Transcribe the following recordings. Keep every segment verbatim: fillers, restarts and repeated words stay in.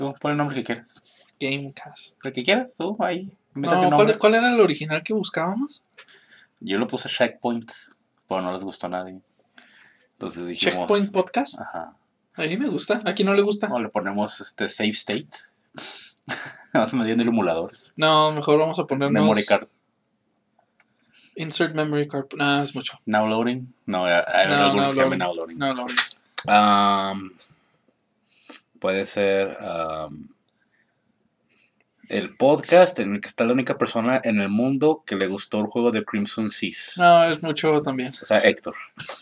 Tú, pon el nombre que quieras. Gamecast. Lo que quieras, tú, ahí. No, ¿cuál, ¿cuál era el original que buscábamos? Yo lo puse Checkpoint, pero no les gustó a nadie. Entonces dijimos... Checkpoint Podcast. Ajá. A mí me gusta, ¿a quién no le gusta? O le ponemos este Save State. Vamos metiendo emuladores. No, mejor vamos a ponernos... Memory card. Insert memory card. No, es mucho. Now loading. No, hay no, alguno no que se llame now loading. No loading. Um, puede ser um, el podcast en el que está la única persona en el mundo que le gustó el juego de Crimson Seas. No, es mucho también. O sea, Héctor.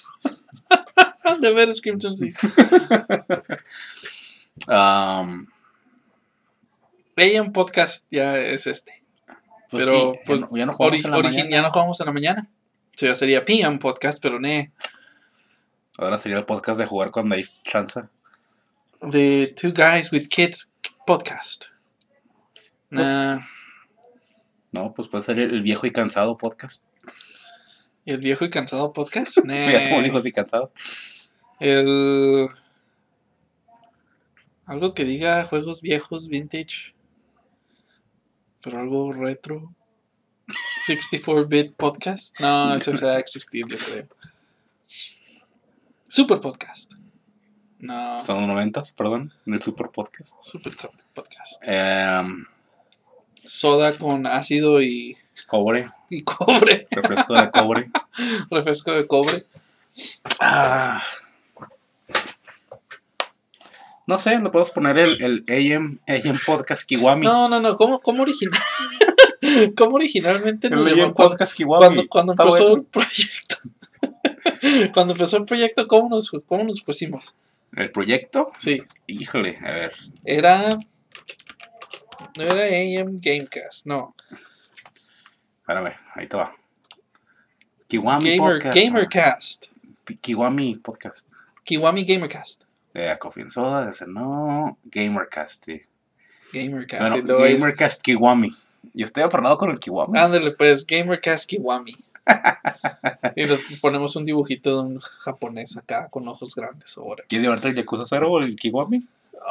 De veras Crimson Seas. um, Veía un podcast ya es este. Pues pero que, pues, ya, no jugamos ori- en la origi- mañana. ya no jugamos en la mañana. O sea, ya sería P M Podcast, pero ne. Ahora sería el podcast de jugar cuando hay chance. The Two Guys with Kids Podcast. Pues, Nah. No, pues puede ser el viejo y cansado podcast. ¿Y el viejo y cansado podcast? Nah. Ya somos viejos y cansados. El... Algo que diga juegos viejos, vintage. Pero algo retro. sesenta y cuatro bit podcast. No, eso se va a existir, yo creo. Super podcast. No. Son los noventas, perdón. En el super podcast. Super podcast. Um, Soda con ácido y... Cobre. Y cobre. Refresco de cobre. Refresco de cobre. Ah. No sé, le podemos poner el, el A M, A M Podcast Kiwami. No, no, no. ¿Cómo, cómo, original... ¿Cómo originalmente nos el llamó? A M Podcast Kiwami. Cuando, cuando empezó bueno. el proyecto. Cuando empezó el proyecto, ¿cómo nos, cómo nos pusimos? ¿El proyecto? Sí. Híjole, a ver. Era... No era A M Gamecast, no. Espérame, ahí te va. Kiwami Gamer, Podcast. Gamercast. Kiwami Podcast. Kiwami Gamercast. De Coffee and Soda, de ese no. Gamercast, sí. Gamercast. Bueno, sí, Gamercast Kiwami. Yo estoy aferrado con el Kiwami. Ándale, pues, Gamercast Kiwami. Y le ponemos un dibujito de un japonés acá con ojos grandes ahora. ¿Quieres llevarte el Yakuza Zero o el Kiwami?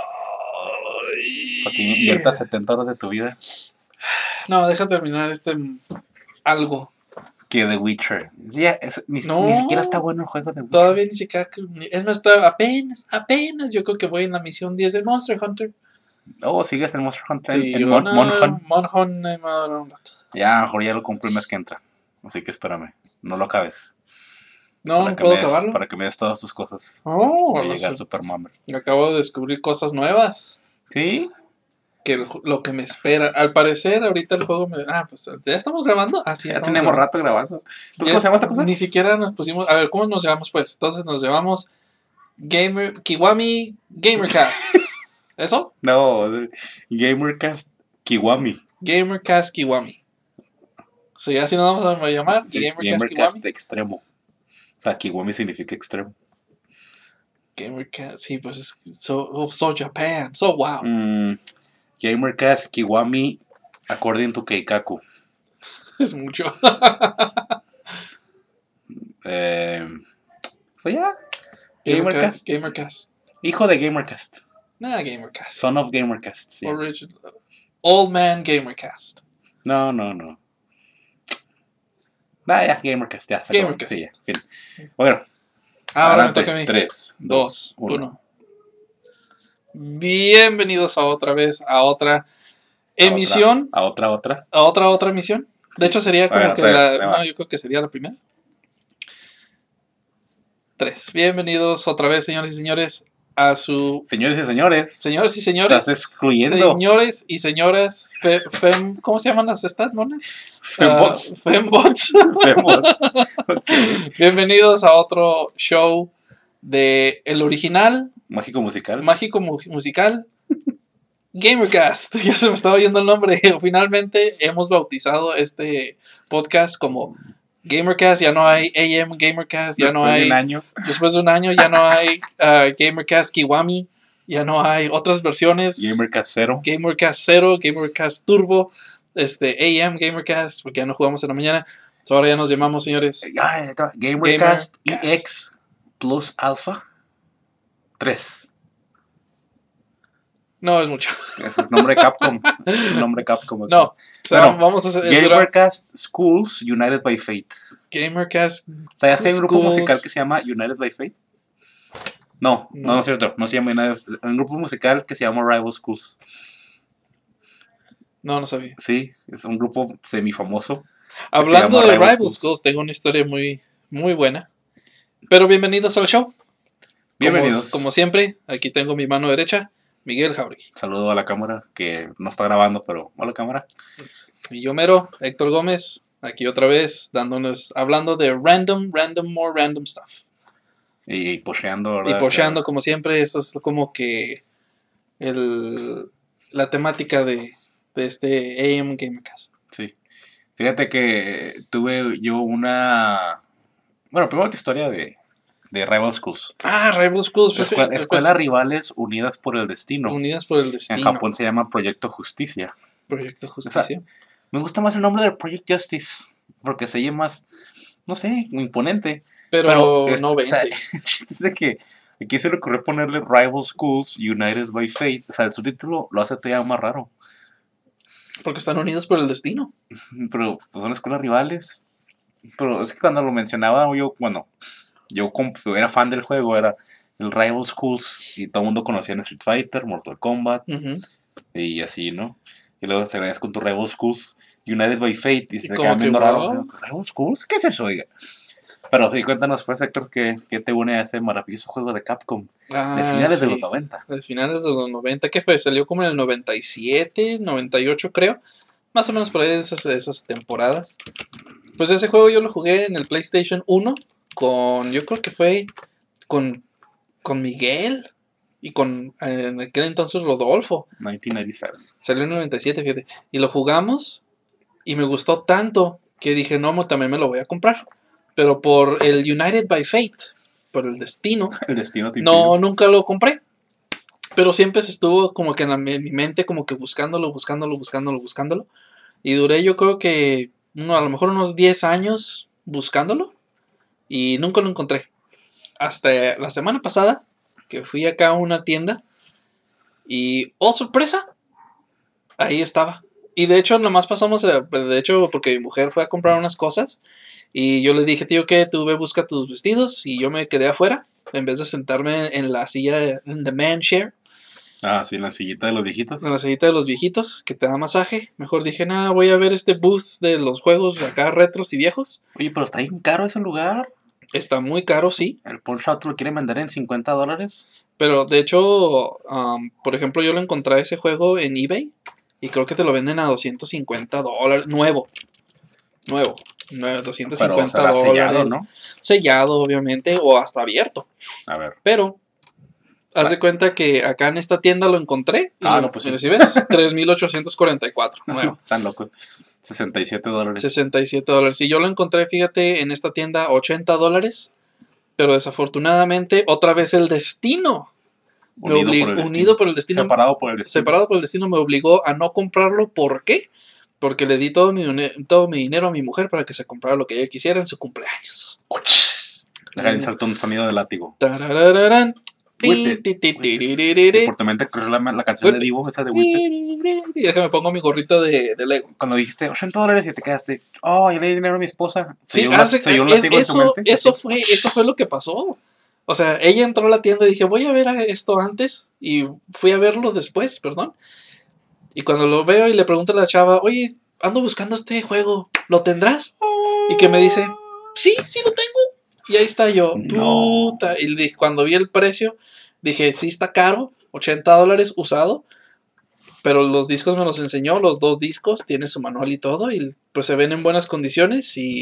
Ay. Para que inviertas setenta horas de tu vida. No, deja terminar este algo. Que The Witcher. Ya, es, ni, No. ni siquiera está bueno el juego de Witcher. Todavía ni siquiera. Es más, está apenas, apenas. Yo creo que voy en la misión diez de Monster Hunter. Oh, sigues en Monster Hunter. Sí, en Mon, Mon, Monhunt. Monhunt, eh, madre. Ya, a lo mejor ya lo compro el mes que entra. Así que espérame. No lo acabes. No, Para no que puedo me des- acabarlo. Para que me des todas tus cosas. Oh, Voy a no llegar sé. Super Mummer. Acabo de descubrir cosas nuevas. ¿Sí? Que el ju- lo que me espera. Al parecer, ahorita el juego me. Ah, pues ya estamos grabando. Ah, sí, Ya estamos tenemos grabando. rato grabando. ¿Tú Ya cómo se llama esta cosa? Ni siquiera nos pusimos. A ver, ¿cómo nos llamamos pues? Entonces nos llamamos Gamer Kiwami Gamercast. ¿Eso? No, es el Gamercast Kiwami. Gamercast Kiwami. O sea, ya así nos vamos a llamar. Sí, Gamercast, Gamercast Kiwami. extremo. O sea, Kiwami significa extremo. Gamercast, sí, pues es so, oh, so Japan, so wow. Mm, Gamercast Kiwami according to Keikaku. Es mucho. Eh, pues ya. Gamercast. Gamercast. Gamercast. Hijo de Gamercast. Nah, Gamercast. Son of Gamercast. Sí. Original. Old Man Gamercast. No, no, no. Ah, ya, Gamercast, ya. se acabó. Gamercast. Sí, ya, fin. Bueno, Ahora me adelante. toca a mí. tres, Dos, dos, uno. uno. Bienvenidos a otra vez a otra emisión. A otra, a otra. A otra, otra emisión. De hecho, sería como Bueno, que tres, la. ahí va. No, yo creo que sería la primera. Tres. Bienvenidos otra vez, señores y señores, a su. Señores y señores. Señores y señores. Estás excluyendo. Señores y señoras. Fe, fem, ¿Cómo se llaman las estas monas? Fembots. Uh, fembots. Fembots. Okay. Bienvenidos a otro show de el original. Mágico musical. Mágico mu- musical. Gamercast. Ya se me estaba yendo el nombre. Finalmente hemos bautizado este podcast como Gamercast. Ya no hay A M Gamercast. Ya Después no de hay. un año. Después de un año ya no hay uh, Gamercast Kiwami. Ya no hay otras versiones. Gamercast cero. Gamercast cero, Gamercast Turbo, este A M Gamercast, porque ya no jugamos en la mañana. So, ahora ya nos llamamos, señores. Ya, ya está. Gamercast, Gamercast. E X Plus Alpha tres. No, es mucho. Ese es nombre de Capcom. El nombre de Capcom. Okay. No, o sea, Bueno, vamos a hacer... GamerCast Schools United by Fate. GamerCast. O sea, ya hay un grupo Schools. musical que se llama United by Fate. No, no, No. no es cierto. No se llama United. Un grupo musical que se llama Rival Schools. No, no sabía. Sí, es un grupo semifamoso. Hablando de Rival Rival Schools. Schools, tengo una historia muy, muy buena. Pero bienvenidos al show. Bienvenidos. Como, como siempre, aquí tengo mi mano derecha, Miguel Jauregui. Saludo a la cámara, que no está grabando, pero hola cámara. Y yo mero, Héctor Gómez, aquí otra vez, dándonos, hablando de random, random, more random stuff. Y, y posheando, ¿verdad? Y posheando, como siempre, eso es como que el, la temática de, de este A M Gamecast. Sí. Fíjate que tuve yo una... Bueno, primero tu historia de, de Rival Schools. Ah, Rival Schools. Pues, Escuela, pues, escuelas rivales unidas por el destino. Unidas por el destino. En Japón se llama Proyecto Justicia. Proyecto Justicia. O sea, me gusta más el nombre de Project Justice, porque se oye más, no sé, imponente. Pero, Pero es- no o sea, vende. el chiste es de que aquí se le ocurrió ponerle Rival Schools United by Fate. O sea, el subtítulo lo hace todavía más raro. Porque están unidos por el destino. Pero pues, son escuelas rivales. Pero es que cuando lo mencionaba yo, bueno, yo como era fan del juego, era el Rival Schools y todo el mundo conocía en Street Fighter, Mortal Kombat Ujú. y así, ¿no? Y luego te agregas con tu Rival Schools United by Fate y se Y te como quedan que, viendo raro. wow. O sea, ¿Rival Schools? ¿Qué es eso, oiga? Pero sí, cuéntanos pues, Héctor, ¿qué, qué te une a ese maravilloso juego de Capcom Ah, de finales de sí. los noventa? De finales de los noventa, ¿qué fue? Salió como en el noventa y siete, noventa y ocho creo. Más o menos por ahí de esas, de esas temporadas. Pues ese juego yo lo jugué en el PlayStation uno con, yo creo que fue con, con Miguel y con, en aquel entonces, Rodolfo. mil novecientos noventa y siete. Salió en el noventa y siete, fíjate. Y lo jugamos y me gustó tanto que dije, no, mo- también me lo voy a comprar. Pero por el United by Fate, por el destino, El destino te no, impidió. nunca lo compré. Pero siempre se estuvo como que en, la- en mi mente, como que buscándolo, buscándolo, buscándolo, buscándolo. Y duré yo creo que uno, a lo mejor unos diez años buscándolo. Y nunca lo encontré. Hasta la semana pasada, que fui acá a una tienda. Y, oh sorpresa, ahí estaba. Y de hecho, nomás pasamos, eh, de hecho, porque mi mujer fue a comprar unas cosas. Y yo le dije, tío, que tú ve, busca tus vestidos. Y yo me quedé afuera, en vez de sentarme en la silla, en the man chair, Ah, sí, en la sillita de los viejitos. en la sillita de los viejitos, que te da masaje. Mejor dije, nada, voy a ver este booth de los juegos acá retros y viejos. Oye, pero está bien caro ese lugar. Está muy caro, sí. El Pawn Shop lo quieren vender en cincuenta dólares. Pero de hecho, um, por ejemplo, yo lo encontré ese juego en eBay. Y creo que te lo venden a doscientos cincuenta dólares. Nuevo. Nuevo. Nuevo, doscientos Pero cincuenta será dólares. sellado, ¿no? Sellado, obviamente, o hasta abierto. A ver. Pero, haz Está- de cuenta que acá en esta tienda lo encontré. Y Ah, lo, no, pues sí. ¿sí ves? tres mil ochocientos cuarenta y cuatro. Nuevo. Están locos. sesenta y siete dólares. sesenta y siete dólares. Y yo lo encontré, fíjate, en esta tienda, ochenta dólares. Pero desafortunadamente, otra vez el destino. Me Unido obli- por el destino. unido por el destino. Separado por el destino. Separado por el destino me obligó a no comprarlo. ¿Por qué? Porque le di todo mi, une- todo mi dinero a mi mujer para que se comprara lo que ella quisiera en su cumpleaños. Deja de insertar un sonido de látigo. Tarararán. Whip it, Ti, ti, whip ti, it. ti, ti, ti, ti. Y por tu mente corrió la, la canción de Whip it. Divo, esa de Whip It. Y déjame pongo mi gorrito de, de Lego. Cuando dijiste ochenta dólares y te quedaste, oh, ya le di dinero a mi esposa. Sí, Soy un, la- hace- soy un es- látigo en tu eso, mente. eso, fue, eso fue lo que pasó. O sea, ella entró a la tienda y dije, voy a ver a esto antes. Y fui a verlo después, perdón. Y cuando lo veo y le pregunto a la chava, oye, ando buscando este juego, ¿lo tendrás? Y que me dice, sí, sí lo tengo. Y ahí está yo, No. puta. Y le dije, cuando vi el precio, dije, sí está caro, ochenta dólares usado. Pero los discos me los enseñó, los dos discos, tiene su manual y todo. Y pues se ven en buenas condiciones y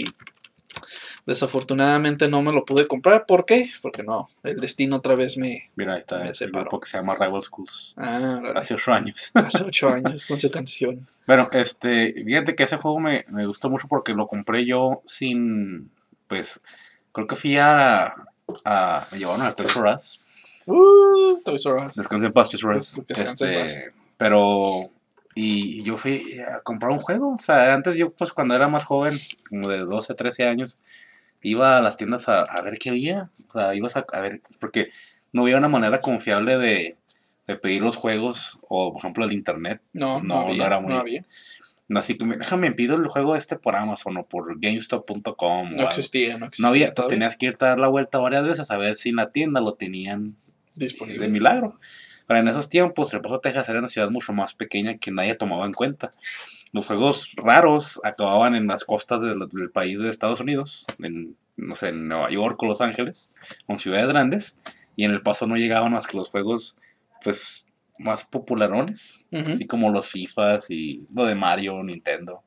desafortunadamente no me lo pude comprar. ¿Por qué? Porque no, el destino otra vez me... Mira, ahí está Me el separó. grupo que se llama Rival Schools. Ah, Hace ocho años. hace ocho años con su canción. Bueno, este, fíjate que ese juego me, me gustó mucho porque lo compré yo sin, pues, creo que fui a, a me llevaron a Toys R Us. Uh, Toys R Us. Descanse en paz, Toys R Us. Des- descanse en Este, pero, y yo fui a comprar un juego. O sea, antes yo, pues, cuando era más joven, como de doce, trece años, iba a las tiendas a, a ver qué había. O sea, ibas a, a ver, porque no había una manera confiable de, de pedir los juegos, o por ejemplo el internet, No, pues no, no, había, no era muy... no había. No, así que me, déjame, pido el juego este por Amazon o por GameStop punto com No o algo. existía, no No existía había, entonces todavía. tenías que irte a dar la vuelta varias veces a ver si en la tienda lo tenían de Disponible. milagro. Pero en esos tiempos, El Paso, Texas era una ciudad mucho más pequeña que nadie tomaba en cuenta. Los juegos raros acababan en las costas del, del país de Estados Unidos, en, no sé, en Nueva York o Los Ángeles, con ciudades grandes, y en El Paso no llegaban más que los juegos, pues, más popularones, Ujú. así como los FIFAs y lo de Mario, Nintendo.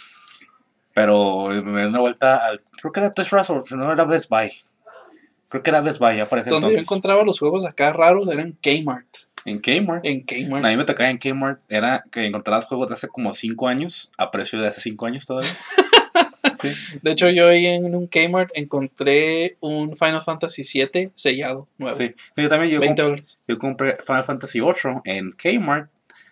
Pero me di una vuelta al, creo que era Toys R Us, o no era Best Buy. Creo que era Best Buy, ya para ese Donde yo entonces. encontraba los juegos acá raros era en Kmart. En Kmart. En A Kmart. mí me tocaba en Kmart, era que encontrabas juegos de hace como cinco años, a precio de hace cinco años todavía. Sí. De hecho, yo ahí en un Kmart encontré un Final Fantasy siete sellado, nuevo. Sí. Yo también yo, veinte comp- dólares. yo compré Final Fantasy ocho en Kmart,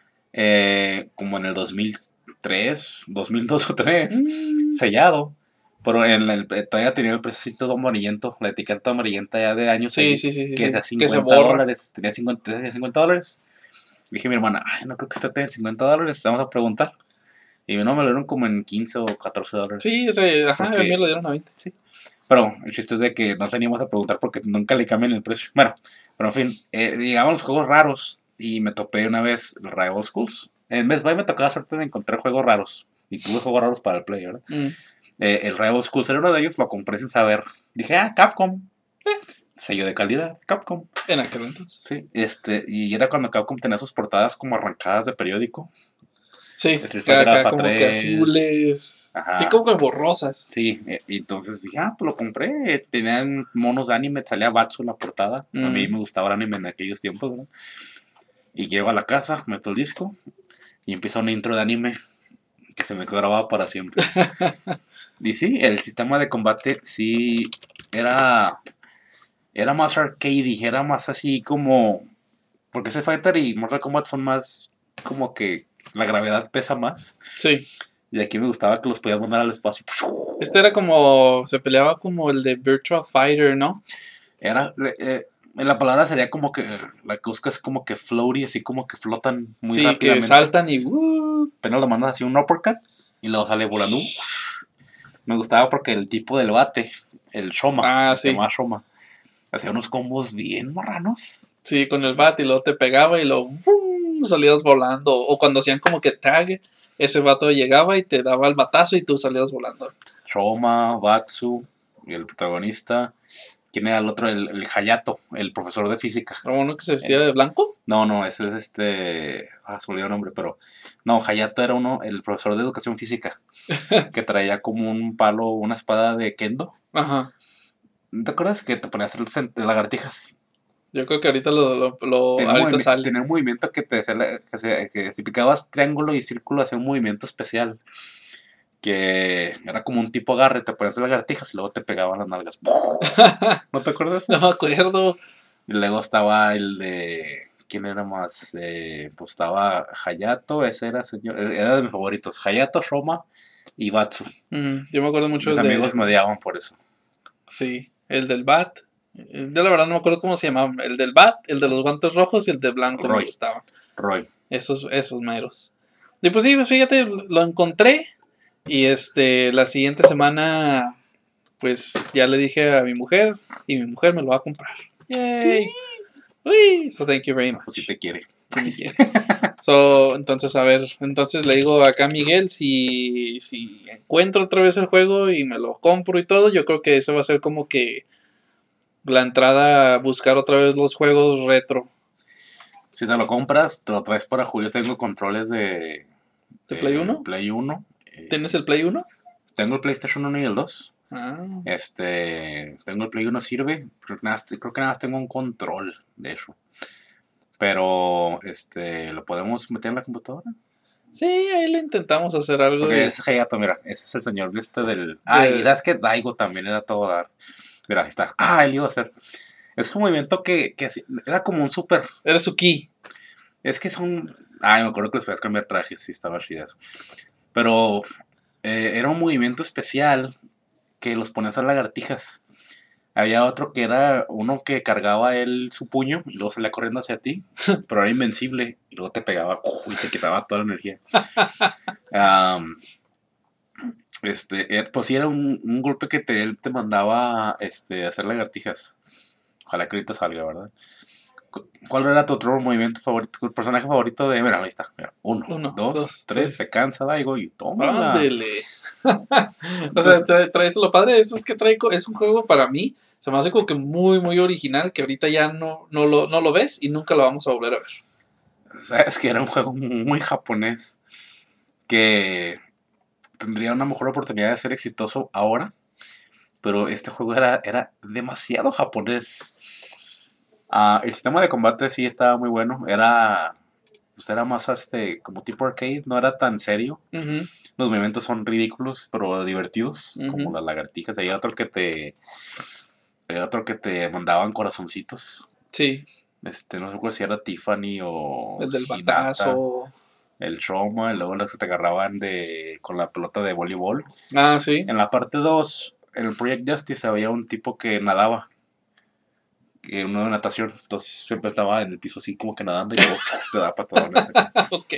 eh, como en el dos mil tres, dos mil dos o tres, Mm, sellado. Pero en el, todavía tenía el precio amarillento, la etiqueta amarillenta ya de años sí, ahí, sí, sí, sí, que sí. decía Que se cincuenta borra. dólares, tenía cincuenta, decía cincuenta dólares. Le dije a mi hermana, ay, no creo que esté en cincuenta dólares, vamos a preguntar. Y no, me lo dieron como en quince o catorce dólares. Sí, ese, ajá, a mí Porque, me lo dieron a veinte. sí. Pero el chiste es de que no teníamos a preguntar porque nunca le cambian el precio. Bueno, pero en fin, eh, llegaban los juegos raros y me topé una vez el Rival Schools. En Best Buy me tocaba suerte de encontrar juegos raros. Y tuve juegos raros para el Play, ¿verdad? Mm. Eh, el Rival Schools era uno de ellos, lo compré sin saber. Dije, ah, Capcom. Sello de calidad, Capcom. En aquel entonces. Sí, este, y era cuando Capcom tenía sus portadas como arrancadas de periódico. Sí, Street Fighter acá Alpha como que tres. azules. Ajá. Sí, como que borrosas. Sí, eh, y entonces dije, ah, pues lo compré. eh, Tenían monos de anime, salía Batsu en la portada. A mí Mm. me gustaba el anime en aquellos tiempos, ¿verdad? Y llego a la casa, meto el disco y empieza una intro de anime que se me quedó grabado para siempre. Y sí, el sistema de combate sí era, era más arcade, era más así como... Porque Street Fighter y Mortal Kombat son más como que la gravedad pesa más. Sí. Y aquí me gustaba que los podías mandar al espacio. Este era como. Se peleaba como el de Virtua Fighter, ¿no? Era, eh, la palabra sería como que, la que buscas como que floaty, así como que flotan muy Sí, rápidamente. que saltan y. Uh, Apenas lo mandas así un uppercut y luego sale volando. Me gustaba porque el tipo del bate, el Shoma, Ah, se sí. llama Shoma, hacía unos combos bien marranos. Sí, con el bat y luego te pegaba y luego ¡fum! Salías volando. O cuando hacían como que tag, ese vato llegaba y te daba el batazo y tú salías volando. Shoma, Batsu, y el protagonista. ¿Quién era el otro? El, el Hayato, el profesor de física. ¿Como uno que se vestía de blanco? No, no, ese es este. Ah, se me olvidó el nombre, pero. No, Hayato era uno, el profesor de educación física. Que traía como un palo, una espada de kendo. Ajá. ¿No te acuerdas que te ponías a hacer lagartijas? Yo creo que ahorita lo, lo, lo- Tenía un, ahorita movimi- sale. tenía un movimiento que te hacía la- que, se- que si picabas triángulo y círculo hacía un movimiento especial. Que era como un tipo agarre, te ponías lagartijas y luego te pegaban las nalgas. ¿No te acuerdas? No me acuerdo. Y luego estaba el de. ¿Quién era más? Eh, pues estaba Hayato, ese era señor. Era de mis favoritos. Hayato, Shoma y Batsu. Mm, yo me acuerdo mucho Mis el amigos de. me odiaban por eso. Sí, el del bat. Eh, Yo la verdad no me acuerdo cómo se llamaban. El del bat, el de los guantes rojos y el de blanco me Roy. gustaban. Roy. Esos, esos meros. Y pues sí, pues fíjate, lo encontré. Y este, la siguiente semana, pues ya le dije a mi mujer. Y mi mujer me lo va a comprar. Yay. Uy, so thank you very much. Pues si te quiere. Sí me quiere. So, entonces, a ver, entonces le digo acá a Miguel si, si encuentro otra vez el juego y me lo compro y todo, yo creo que eso va a ser como que la entrada a buscar otra vez los juegos retro. Si te lo compras, te lo traes para jugar. Yo tengo controles de. ¿De Play uno? Play uno. Eh, ¿Tienes el Play uno? Tengo el PlayStation uno y el dos. Ah, Este. Tengo el Play uno, sirve. Creo que nada, más- creo que nada más tengo un control de eso. Pero, este. ¿Lo podemos meter en la computadora? sí, ahí le intentamos hacer algo. Porque de- ese es Hayato, mira, ese es el señor de este del... Ah, y das que Daigo también era todo dar. Mira, ahí está. Ah, él iba a hacer. Es un movimiento que, que así- era como un súper... Era su key. Es que son... Ah, me acuerdo que les podías cambiar trajes, sí, estaba chido eso. Pero eh, era un movimiento especial que los ponías a lagartijas. Había otro que era uno que cargaba él su puño y luego salía corriendo hacia ti, pero era invencible y luego te pegaba ¡uh! Y te quitaba toda la energía. Um, este, eh, pues sí, era un, un golpe que te, él te mandaba este, hacer lagartijas. Ojalá que ahorita salga, ¿verdad? Cu- ¿Cuál era tu otro movimiento favorito, tu personaje favorito de... Mira, ahí está. Mira, uno, Uno, dos, dos, tres, se tres. cansa Daigo y tómala. Ándele. O sea, Entonces, trae, trae esto lo padre. Eso es que trae. co- Es un juego para mí. Se me hace como que muy, muy original. Que ahorita ya no, no, lo, no lo ves y nunca lo vamos a volver a ver. sabes que era un juego muy japonés que tendría una mejor oportunidad de ser exitoso ahora, pero este juego era, era demasiado japonés. Ah, el sistema de combate sí estaba muy bueno, era, pues era más este, como tipo arcade, no era tan serio. Ujú, Los movimientos son ridículos, pero divertidos, como ujú. las lagartijas. Hay otro que te, hay otro que te mandaban corazoncitos. Sí, Este, no sé si era Tiffany o el del Hinata. batazo. El trauma, y luego los que te agarraban de, con la pelota de voleibol. Ah, sí. En la parte dos, en el Project Justice había un tipo que nadaba, que uno de natación, entonces siempre estaba en el piso así como que nadando y luego te da patadones. Ok.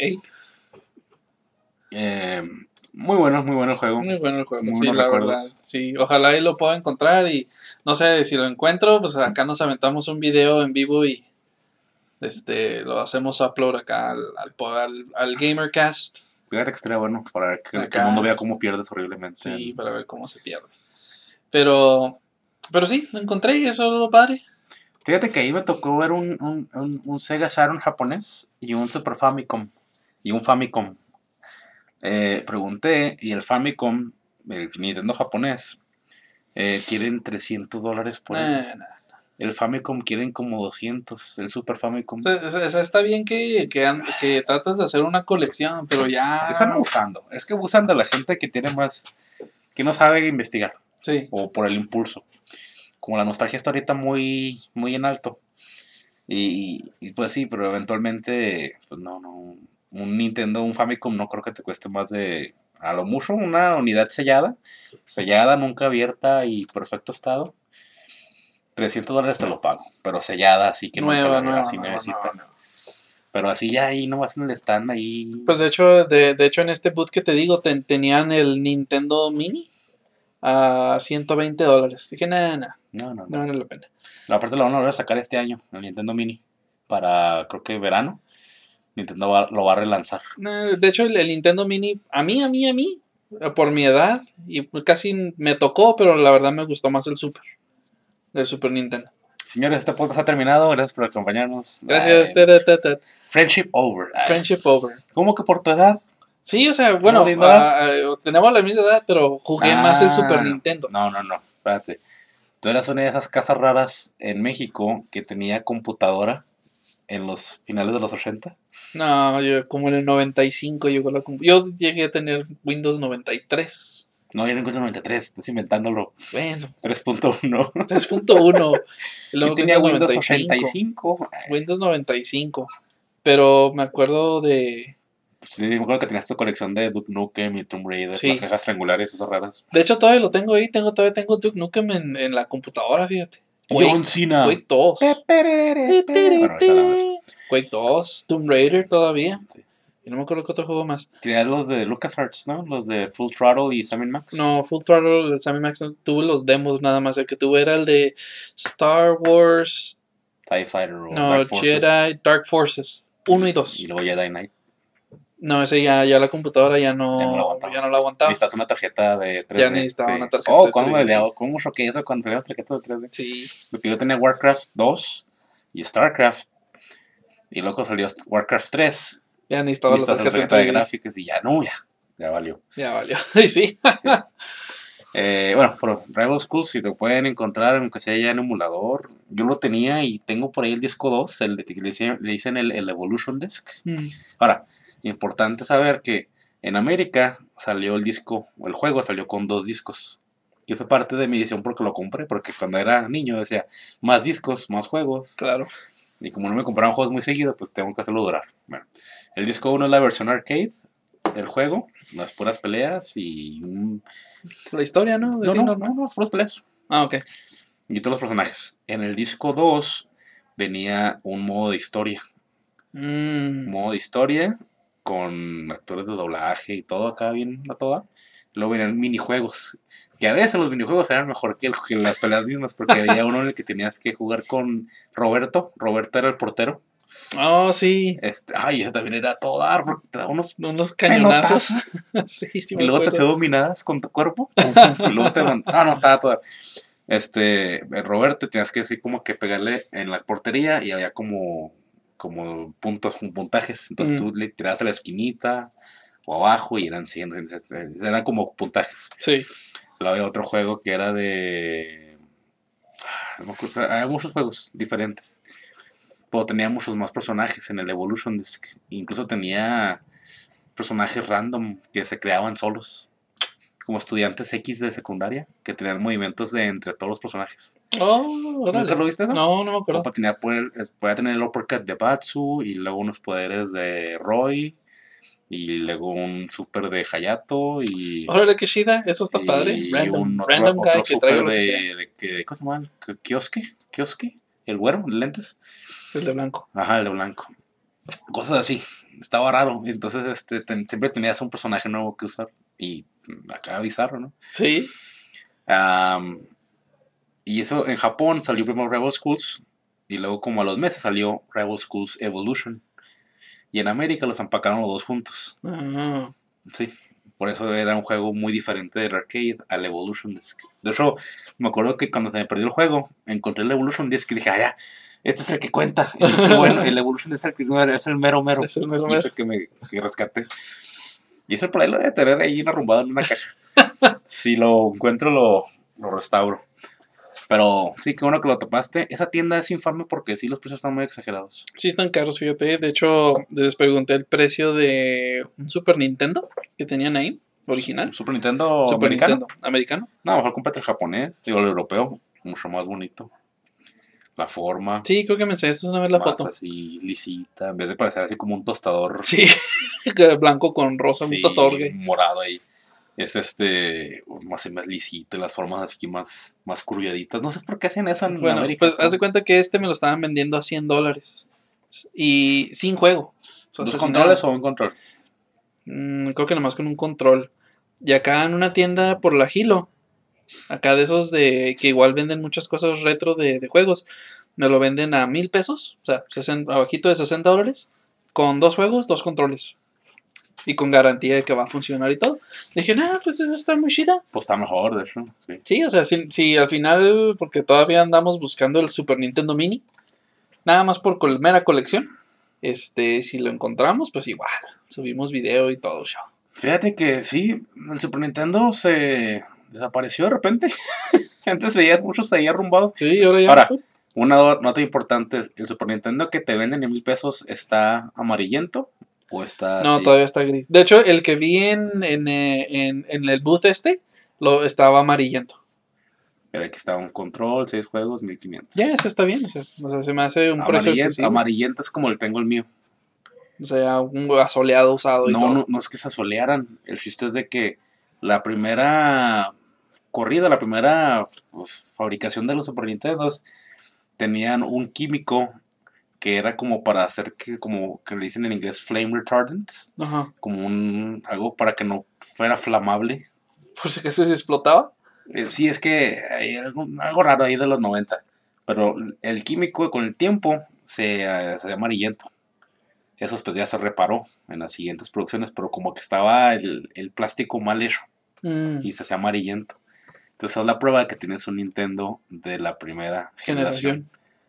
Eh, muy bueno, muy bueno el juego, Muy bueno el juego, muy sí, buenos la verdad. recuerdos. Sí, ojalá y lo pueda encontrar y no sé si lo encuentro, pues acá nos aventamos un video en vivo y este lo hacemos upload acá al, al, al, al GamerCast. Fíjate que estaría bueno para que el, que el mundo Acá, vea cómo pierdes horriblemente. sí, En... para ver cómo se pierde. Pero, pero sí, lo encontré y eso es lo padre. Fíjate que ahí me tocó ver un, un, un, un Sega Saturn japonés y un Super Famicom y un Famicom. Eh, pregunté y el Famicom, el Nintendo japonés, eh, quieren trescientos dólares por él. Nah, nah. El Famicom quieren como doscientos, el Super Famicom. O sea, o sea, o sea, está bien que, que, and- que tratas de hacer una colección, pero ya. Están abusando. Es que abusan de la gente que tiene más, que no sabe investigar Sí, o por el impulso. Como la nostalgia está ahorita muy, muy en alto. Y, y pues sí, pero eventualmente, pues no, no. Un Nintendo, un Famicom no creo que te cueste más de, a lo mucho, una unidad sellada. Sellada, nunca abierta y perfecto estado. trescientos dólares te lo pago, pero sellada, así que nunca nueva, la nueva, así nueva, nueva, necesitas. nueva. Pero así ya ahí nomás en el stand ahí. Pues de hecho, de, de hecho en este boot que te digo, ten- tenían el Nintendo Mini a ciento veinte dólares. Dije, nada, nada, No, no, no no. vale la pena. La parte la van a volver a sacar este año, el Nintendo Mini. Para, creo que verano. Nintendo va- lo va a relanzar. Nah, de hecho, el, el Nintendo Mini, a mí, a mí, a mí, eh, por mi edad, y pues casi me tocó, pero la verdad me gustó más el Super, el Super Nintendo. Señores, este podcast ha terminado. Gracias por acompañarnos. Gracias, Ay, tara, ta, ta. friendship over. Ay, Friendship over. ¿cómo que por tu edad? Sí, o sea, ¿Cómo bueno, de edad? ah, ah, tenemos la misma edad, pero jugué más el Super Ah, Nintendo. no, no, no. Espérate. Tú eras una de esas casas raras en México que tenía computadora en los finales de los ochenta. No, yo como en el noventa y cinco llegó la compu- Yo llegué a tener Windows noventa y tres. No, yo no encuentro noventa y tres. Estás inventándolo. Bueno, tres punto uno. tres punto uno. Y Yo luego tenía Windows Windows noventa y ochenta y cinco. cinco. Windows noventa y cinco. Pero me acuerdo de. Sí, me acuerdo que tenías tu colección de Duke Nukem y Tomb Raider, las Sí. cajas triangulares, esas raras. De hecho, todavía lo tengo ahí. Tengo, todavía tengo Duke Nukem en, en la computadora, fíjate. John Cena. Quake dos. Pe, perere, pe. Bueno, ahorita hablamos de eso. Quake dos. Tomb Raider todavía. Sí. Y no me acuerdo qué otro juego más. Tenías los de LucasArts, ¿no? Los de Full Throttle y Sam Max. No, Full Throttle de Sammy Max no tuve los demos nada más. El que tuve era el de Star Wars. TIE Fighter o No, Dark Forces. Jedi Dark Forces. Uno y dos. Y luego Jedi Knight. No, ese ya, ya la computadora ya no, Ya no la aguantaba. ya no la aguantaba. Necesitas una tarjeta de tres D. Ya necesitaba sí. una tarjeta Oh, de ¿cuándo tres me D. dio? ¿Cómo choqué eso cuando salían las tarjetas de tres D? Sí. Porque yo tenía Warcraft dos y StarCraft. Y luego salió Warcraft tres. Ya necesitaba la Necesitas la tarjeta, tarjeta de en tres D. gráficas y ya no, ya. Ya valió. Ya valió. Y sí. Sí. Eh, bueno, pero Rival Schools, si lo pueden encontrar, aunque sea ya en emulador, yo lo tenía y tengo por ahí el disco dos, el de que le dicen, le dicen el, el Evolution Disc. Mm. Ahora, importante saber que en América salió el disco, el juego salió con dos discos, que fue parte de mi edición porque lo compré, porque cuando era niño decía, más discos, más juegos, Claro. y como no me compraban juegos muy seguido, pues tengo que hacerlo durar. Bueno, el disco uno es la versión arcade del juego, las puras peleas y un... La historia, ¿no? No, Sí, no, normal. no, no, las puras peleas. Ah, ok. Y todos los personajes. En el disco dos venía un modo de historia. Mm. Modo de historia con actores de doblaje y todo acá bien a toda. Luego venían minijuegos. Que a veces los minijuegos eran mejor que, el, que las peleas mismas, porque había uno en el que tenías que jugar con Roberto. Roberto era el portero. Oh, sí. Este, ay, ese también era todo dar, porque te daba unos, unos cañonazos. sí, sí, y me luego te acuerdo. hacía dominadas con tu cuerpo. Pum, pum, y luego te mandaba. Ah, no, estaba todo dar. Este, Roberto, tenías que decir como que pegarle en la portería y había como, como puntos, puntajes. Entonces Mm. tú le tirabas a la esquinita o abajo y eran cien, eran como puntajes. Sí. Luego había otro juego que era de. No me acuerdo, había muchos juegos diferentes. Pero tenía muchos más personajes en el Evolution Disc. Incluso tenía personajes random que se creaban solos. Como estudiantes X de secundaria que tenían movimientos de entre todos los personajes. Oh, órale. ¿Nunca lo viste eso? No, no me acuerdo. Opa tenía poder, podía tener el uppercut de Batsu y luego unos poderes de Roy y luego un super de Hayato y, Órale, qué chida. Eso está padre. y Random, un otro, random guy otro que traiga super lo que de, sea. de, de ¿cómo se llama? Kioske, Kioske, el güero, de lentes. El de blanco. Ajá, el de blanco. Cosas así. Estaba raro. Entonces, este, ten, siempre tenías un personaje nuevo que usar. Y acá bizarro, ¿no? Sí. Um, y eso en Japón salió primero Rebel Schools. Y luego, como a los meses, salió Rebel Schools Evolution. Y en América los empacaron los dos juntos. Ah. Sí. Por eso era un juego muy diferente del arcade al Evolution Disc. De hecho, me acuerdo que cuando se me perdió el juego, encontré el Evolution Disc y dije, ah, ya, este es el que cuenta. Este es el bueno. El Evolution es el, que, es el mero mero. Es el mero Y mero. es el que me que rescaté. Y ese por ahí lo debe tener ahí arrumbado en una caja. Si lo encuentro, lo, lo restauro. Pero sí, qué bueno que lo topaste. Esa tienda es infame porque sí, los precios están muy exagerados. Sí, están caros, fíjate. De hecho, les pregunté el precio de un Super Nintendo que tenían ahí, original. ¿Super Nintendo Super americano? Nintendo americano. No, mejor cómprate el japonés, digo el europeo, mucho más bonito. La forma. Sí, creo que me enseñaste una vez la más foto. así lisita, en vez de parecer así como un tostador. Sí, blanco con rosa, Sí, un tostador gay. morado ahí. Es este, más, más lisito, las formas así más, más curviaditas. No sé por qué hacen eso en Bueno, América. pues ¿no? haz de cuenta que este me lo estaban vendiendo a cien dólares. Y sin juego. O sea, ¿Dos sin controles nada. o un control? Mm, creo que nomás con un control. Y acá en una tienda por la Gilo, acá de esos de que igual venden muchas cosas retro de, de juegos, me lo venden a mil pesos, o sea, sesenta, abajito de sesenta dólares, con dos juegos, dos controles. Y con garantía de que va a funcionar y todo. Dije, nah, pues eso está muy chida. Pues está mejor, de hecho. Sí. Sí, o sea, si, si al final, porque todavía andamos buscando el Super Nintendo Mini, nada más por col- mera colección, este, si lo encontramos, pues igual, subimos video y todo, show. Fíjate que sí, el Super Nintendo se desapareció de repente. Antes veías muchos ahí arrumbados. Sí, ahora ya. Ahora, una nota importante, el Super Nintendo que te venden en mil pesos está amarillento o está No, así? todavía está gris. De hecho, el que vi en, en, eh, en, en el booth este, lo estaba amarillento. Pero aquí está un control, seis juegos, mil quinientos. Ya, ese está bien, o sea, o sea, se me hace un precio Amarillento, accesible. amarillento es como el tengo el mío. O sea, un asoleado usado y No, todo. no, no es que se asolearan. El chiste es de que la primera corrida, la primera pues, fabricación de los Super Nintendos tenían un químico que era como para hacer que, como que le dicen en inglés, flame retardant, Ajá. como un algo para que no fuera flamable. Por si acaso se explotaba. Eh, sí, es que hay algo, algo raro ahí de los noventa, pero el químico con el tiempo se, eh, se amarillento. Eso pues ya se reparó en las siguientes producciones, pero como que estaba el, el plástico mal hecho Mm, y se hacía amarillento. Entonces es la prueba de que tienes un Nintendo de la primera generación. generación.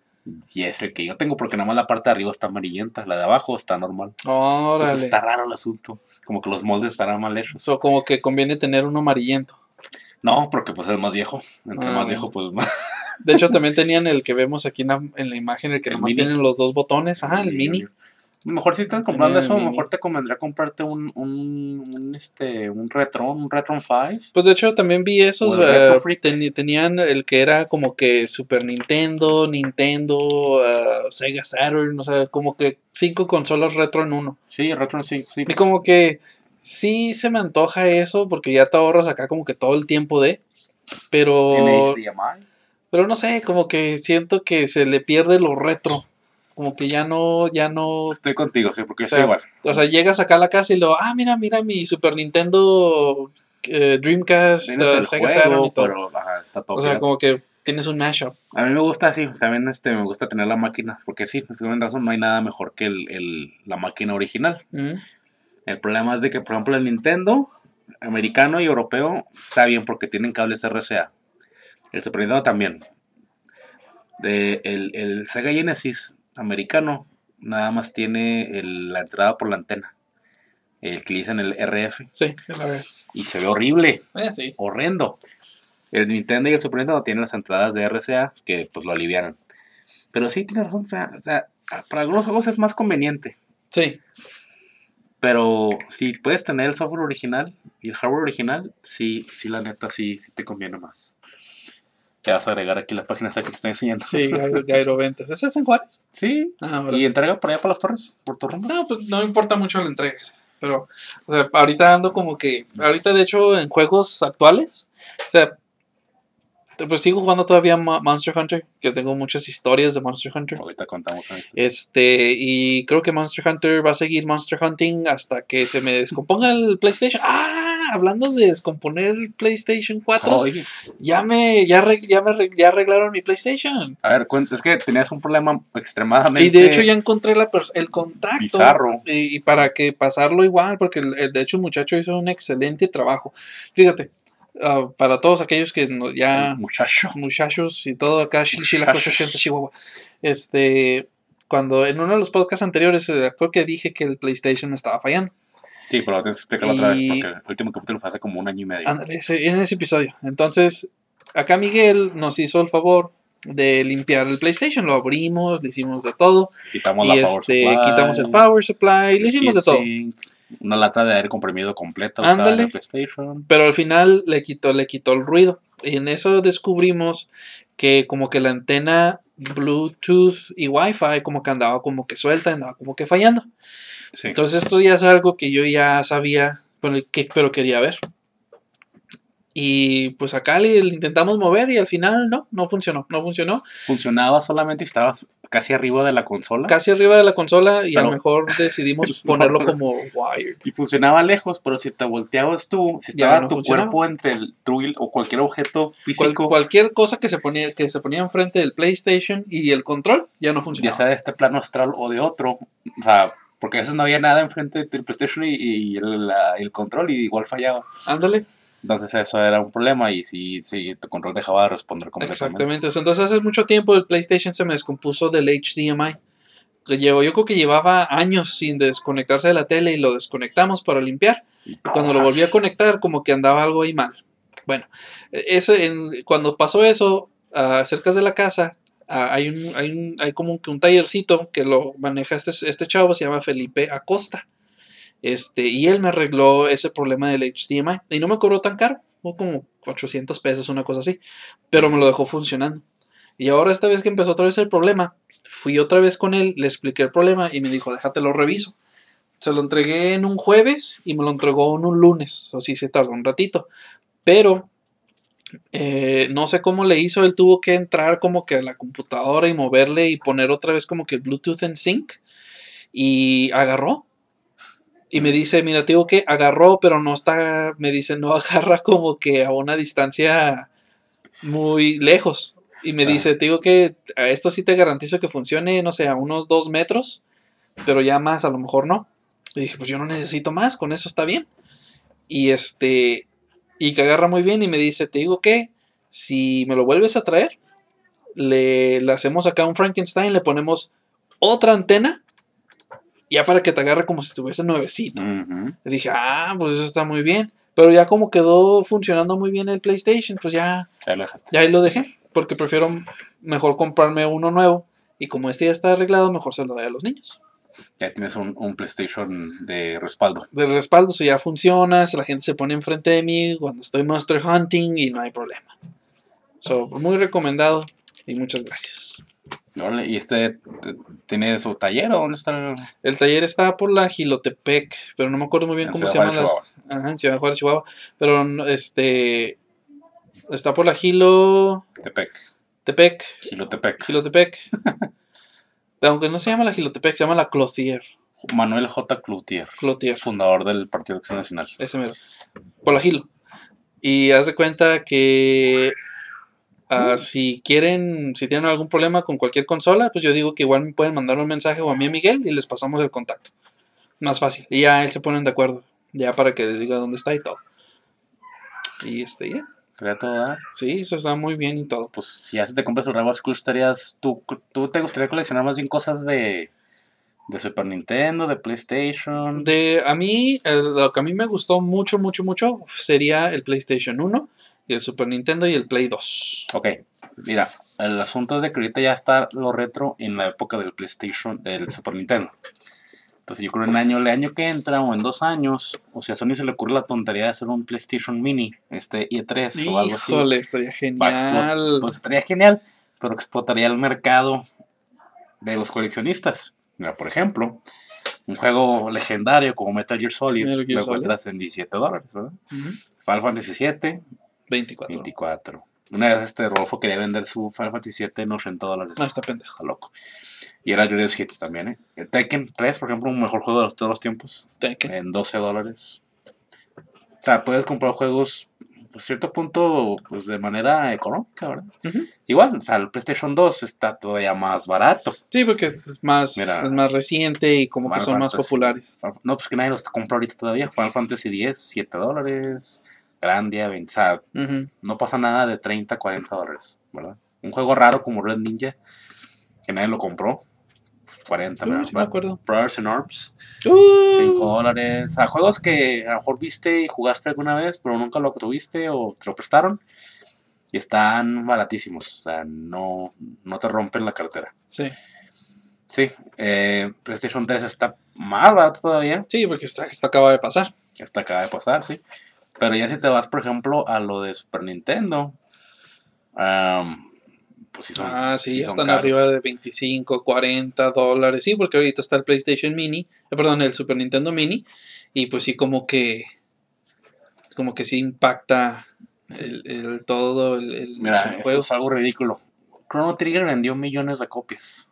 Y es el que yo tengo porque nada más la parte de arriba está amarillenta, la de abajo está normal. Órale. Entonces está raro el asunto, como que los moldes estarán mal hechos. So, como que conviene tener uno amarillento. No, porque pues es el más viejo, entre Ah, más bueno. viejo pues más. De hecho, también tenían el que vemos aquí en la, en la imagen, el que El nomás mini. tienen los dos botones. Ajá, el Y- mini. Mejor si estás comprando Tenía el eso, mini. mejor te convendría comprarte un, un, un, este, un Retron, un Retron cinco. Pues de hecho también vi esos, O el Retro eh, Freak. teni- tenían el que era como que Super Nintendo, Nintendo, eh, Sega Saturn, o sea, como que cinco consolas retro en uno. Sí, el Retron cinco, sí. Y como que sí se me antoja eso porque ya te ahorras acá como que todo el tiempo de, En pero H D M I. Pero no sé, como que siento que se le pierde lo retro. Como que ya no, ya no. Estoy contigo, sí, porque O yo soy sea, igual. o sea, llegas acá a la casa y lo, ah, mira, mira mi Super Nintendo, eh, Dreamcast, Tienes eh, el Sega Saturn y juego, todo. pero ajá, está todo O sea, pirata. como que tienes un mashup. A mí me gusta así, también este, me gusta tener la máquina, porque sí, pues, tienen razón, no hay nada mejor que el, el- la máquina original. Mm, El problema es de que, por ejemplo, el Nintendo americano y europeo está bien porque tienen cables R C A. El Super Nintendo también. De, el, el Sega Genesis americano nada más tiene el- la entrada por la antena, el que le dicen el R F, sí, a ver. y se ve horrible, Eh, sí. horrendo. El Nintendo y el Super Nintendo tienen las entradas de R C A que pues lo alivianan. Pero sí, tiene razón, o sea, para algunos juegos es más conveniente. Sí, Pero si puedes tener el software original y el hardware original, sí, sí, la neta, sí, sí te conviene más. Te vas a agregar aquí las páginas que te estoy enseñando. sí, Gairo, Gairo Ventas. ¿Ese es en Juárez? Sí, Ah, bueno. y entrega por allá para las torres, por tu rumbo. No, pues no me importa mucho la entrega. Pero, o sea, ahorita ando como que, ahorita de hecho en juegos actuales, o sea, pues sigo jugando todavía Mo- Monster Hunter, que tengo muchas historias de Monster Hunter. Ahorita contamos esto. Este, y creo que Monster Hunter va a seguir Monster Hunting hasta que se me descomponga el PlayStation. Ah, hablando de descomponer el PlayStation cuatro, Oye, ya me, ya, arreg- ya me arreg- ya arreglaron mi PlayStation. a ver, cuen- es que tenías un problema Y extremadamente de hecho ya encontré la pers- el contacto. bizarro. Y, y para que pasarlo igual, porque el- el- de hecho el muchacho hizo un excelente trabajo. Fíjate, ah, para todos aquellos que no- ya El muchacho. muchachos y todo acá, Shil- Shilaco, Muchachos. ochenta, Chihuahua. Este, cuando en uno de los podcasts anteriores, eh, creo que dije que el PlayStation me estaba fallando. Sí, pero tienes que explicarlo otra vez Y porque el último capítulo fue hace como un año y medio. ándale, ese- en ese episodio. Entonces, acá Miguel nos hizo el favor de limpiar el PlayStation, lo abrimos, le hicimos de todo. Quitamos Y la power este, supply, quitamos el power supply, le el hicimos de todo. heatsink, una lata de aire comprimido completa usada en Ándale. el PlayStation. Pero al final le quitó, le quitó el ruido. Y en eso descubrimos que como que la antena Bluetooth y Wi-Fi como que andaba como que suelta, andaba como que fallando. Sí. Entonces esto ya es algo que yo ya sabía, pero, que, pero quería ver. Y pues acá le, le intentamos mover y al final no, no funcionó, no funcionó. Funcionaba solamente si estabas casi arriba de la consola. Casi arriba de la consola y Pero- a lo mejor decidimos No, ponerlo pues- como wired. Y funcionaba lejos, pero si te volteabas tú, si Ya estaba no tu funcionaba. cuerpo entre el tuyo o cualquier objeto Cual- físico, cualquier cosa que se ponía que se ponía enfrente del PlayStation y el control ya no ya funcionaba. sea de este plano astral o de otro, o sea, porque a veces no había nada enfrente del PlayStation y, y el, la- el control y igual fallaba. Ándale, Entonces eso era un problema y si, si tu control dejaba de responder completamente. exactamente. Entonces hace mucho tiempo el PlayStation se me descompuso del H D M I. Que llevo- yo creo que llevaba años sin desconectarse de la tele y lo desconectamos para limpiar. Y Cuando lo volví a conectar, como que andaba algo ahí mal. Bueno, ese, en- cuando pasó eso, ah, cerca de la casa, ah, hay, un, hay, un, hay como que un tallercito que lo maneja este, este chavo, se llama Felipe Acosta. Este, y él me arregló ese problema del H D M I. Y no me cobró tan caro, fue como ochocientos pesos, una cosa así. Pero me lo dejó funcionando. Y ahora esta vez que empezó otra vez el problema, fui otra vez con él, le expliqué el problema y me dijo, déjate lo reviso. Se lo entregué en un jueves y me lo entregó en un lunes. O sí se tardó un ratito. Pero eh, no sé cómo le hizo. Él tuvo que entrar como que a la computadora y moverle y poner otra vez como que el Bluetooth en sync. Y agarró. Y me dice, mira, te digo que agarró, pero no está, me dice, no agarra como que a una distancia muy lejos. Y me Ajá. dice, te digo que a esto sí te garantizo que funcione, no sé, a unos dos metros, pero ya más a lo mejor no. Y dije, pues yo no necesito más, con eso está bien. Y este, y que agarra muy bien y me dice, te digo que si me lo vuelves a traer, le, le hacemos acá un Frankenstein, le ponemos otra antena, ya para que te agarre como si estuviese nuevecito. Ujú. Le dije, ah, pues eso está muy bien. Pero ya como quedó funcionando muy bien el PlayStation, pues ya, Ya lo dejaste. ya ahí lo dejé. Porque prefiero mejor comprarme uno nuevo. Y como este ya está arreglado, mejor se lo doy a los niños. Ya tienes un, un PlayStation de respaldo. De respaldo, si ya funciona, si la gente se pone enfrente de mí cuando estoy Monster Hunting y no hay problema. So, muy recomendado y muchas gracias. Órale, ¿y este t- tiene su taller o dónde está? el- El taller está por la Gilotepec, pero no me acuerdo muy bien En cómo Ciudad se llaman Juárez, las. Ajá, en Ciudad Juárez, Chihuahua. Pero no, este. Está por la Gilo. Tepec. Tepec. Gilotepec. Gilotepec. Aunque no se llama la Gilotepec, se llama la Clothier. Manuel J. Cloutier. Cloutier. Fundador del Partido Acción Nacional. Ese mero. Por la Gilo. Y haz de cuenta que uh, si quieren, si tienen algún problema con cualquier consola, pues yo digo que igual me pueden mandar un mensaje o a mí a Miguel y les pasamos el contacto. Más fácil. Y ya él se ponen de acuerdo. Ya para que les diga dónde está y todo. Y este, ya. ¿Sería todo, ¿verdad? Sí, eso está muy bien y todo. Pues si ya se te compras el Rebus, ¿qué gustarías? ¿Tú, ¿Tú te gustaría coleccionar más bien cosas de, de Super Nintendo, de PlayStation? De, a mí, el- lo que a mí me gustó mucho, mucho, mucho sería el PlayStation uno, y el Super Nintendo y el Play dos. Ok, mira, el asunto es de que ahorita ya está lo retro en la época del PlayStation, del Super Nintendo. Entonces yo creo en el año, el año que entra o en dos años, o sea, a Sony se le ocurre la tontería de hacer un PlayStation Mini, este i tres o algo así. Híjole, estaría Va a explo- genial. Pues estaría genial, pero explotaría el mercado de los coleccionistas. Mira, por ejemplo, un juego legendario como Metal Gear Solid Metal Gear lo Solid. encuentras en diecisiete dólares, ¿verdad? Ujú. Final Fantasy siete, veinticuatro. veinticuatro. Una vez este Rodolfo quería vender su Final Fantasy siete en ochenta dólares. No, está pendejo. Está loco. Y era Greatest Hits también, ¿eh? El Tekken tres, por ejemplo, un mejor juego de los- todos los tiempos, Tekken. en doce dólares. O sea, puedes comprar juegos, a cierto punto, pues de manera económica, ¿verdad? Ujú. Igual, o sea, el PlayStation dos está todavía más barato. Sí, porque es más, Mira, es más reciente y como que Final son más Fantasy. populares. No, pues que nadie los compra ahorita todavía. Final Fantasy diez, siete dólares. Grandia, veinte. O sea, Ujú. no pasa nada de treinta, cuarenta dólares, ¿verdad? Un juego raro como Red Ninja, que nadie lo compró, cuarenta, Uy, ¿verdad? sí me acuerdo. Brothers in Arms, Uh, cinco dólares. O sea, juegos que a lo mejor viste y jugaste alguna vez, pero nunca lo tuviste o te lo prestaron. Y están baratísimos. O sea, no, no te rompen la cartera. Sí, Sí, eh, PlayStation tres está más barato todavía. sí, porque está- esto acaba de pasar. Esta acaba de pasar, sí. Pero ya si te vas, por ejemplo, a lo de Super Nintendo, am, pues sí son, Ah, sí, sí ya son están caros. arriba de veinticinco, cuarenta dólares. Sí, porque ahorita está el PlayStation Mini, eh, perdón, el Super Nintendo Mini. Y pues sí, como que, como que sí impacta el, el todo el, el- Mira, el esto juego. es algo ridículo. Chrono Trigger vendió millones de copias,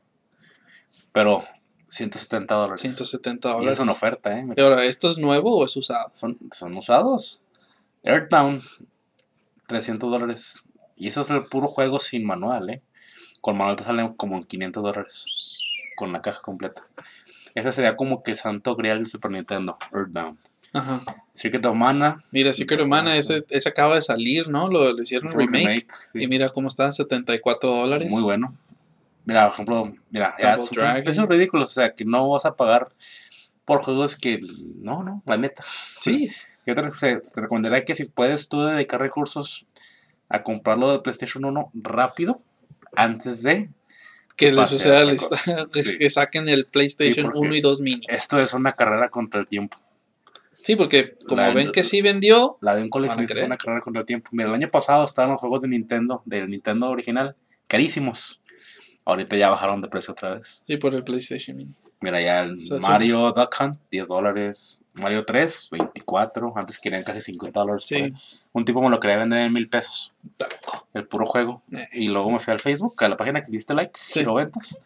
pero ciento setenta dólares. ciento setenta Y dólares. es una oferta, ¿eh? Y Mira, ahora, ¿esto es nuevo o es usado? son, son usados. Earthbound, trescientos dólares. Y eso es el puro juego sin manual, ¿eh? Con manual te salen como en quinientos dólares. Con la caja completa. Ese sería como que el santo grial del Super Nintendo, Earthbound. Ajá. Secret of Mana. Mira, Secret of Mana, ese, ese acaba de salir, ¿no? Lo, lo hicieron Es un remake. remake, sí. Y mira cómo está, setenta y cuatro dólares. Muy bueno. Mira, por ejemplo, mira, ya Double son Dragon. precios ridículos, o sea, que no vas a pagar por juegos que, no, no, la neta. Sí, Yo te, te, te recomendaría que si puedes tú dedicar recursos a comprarlo de PlayStation uno rápido, antes de que le pase suceda otra al cosa. es Sí. que saquen el PlayStation Sí, porque uno y dos Mini. Esto es una carrera contra el tiempo. Sí, porque como La, ven que sí vendió, la de un van a coleccionista es querer. una carrera contra el tiempo. Mira, el año pasado estaban los juegos de Nintendo, del Nintendo original, carísimos. Ahorita ya bajaron de precio otra vez. Sí, por el PlayStation Mini. Mira, ya el O sea, Mario Duck Hunt, diez dólares. Mario tres, veinticuatro. Antes querían casi cincuenta dólares. por Sí, ahí. Un tipo me lo quería vender en mil pesos. está loco. El puro juego. Eh. Y luego me fui al Facebook, a la página que diste like, Sí. Giro Ventas.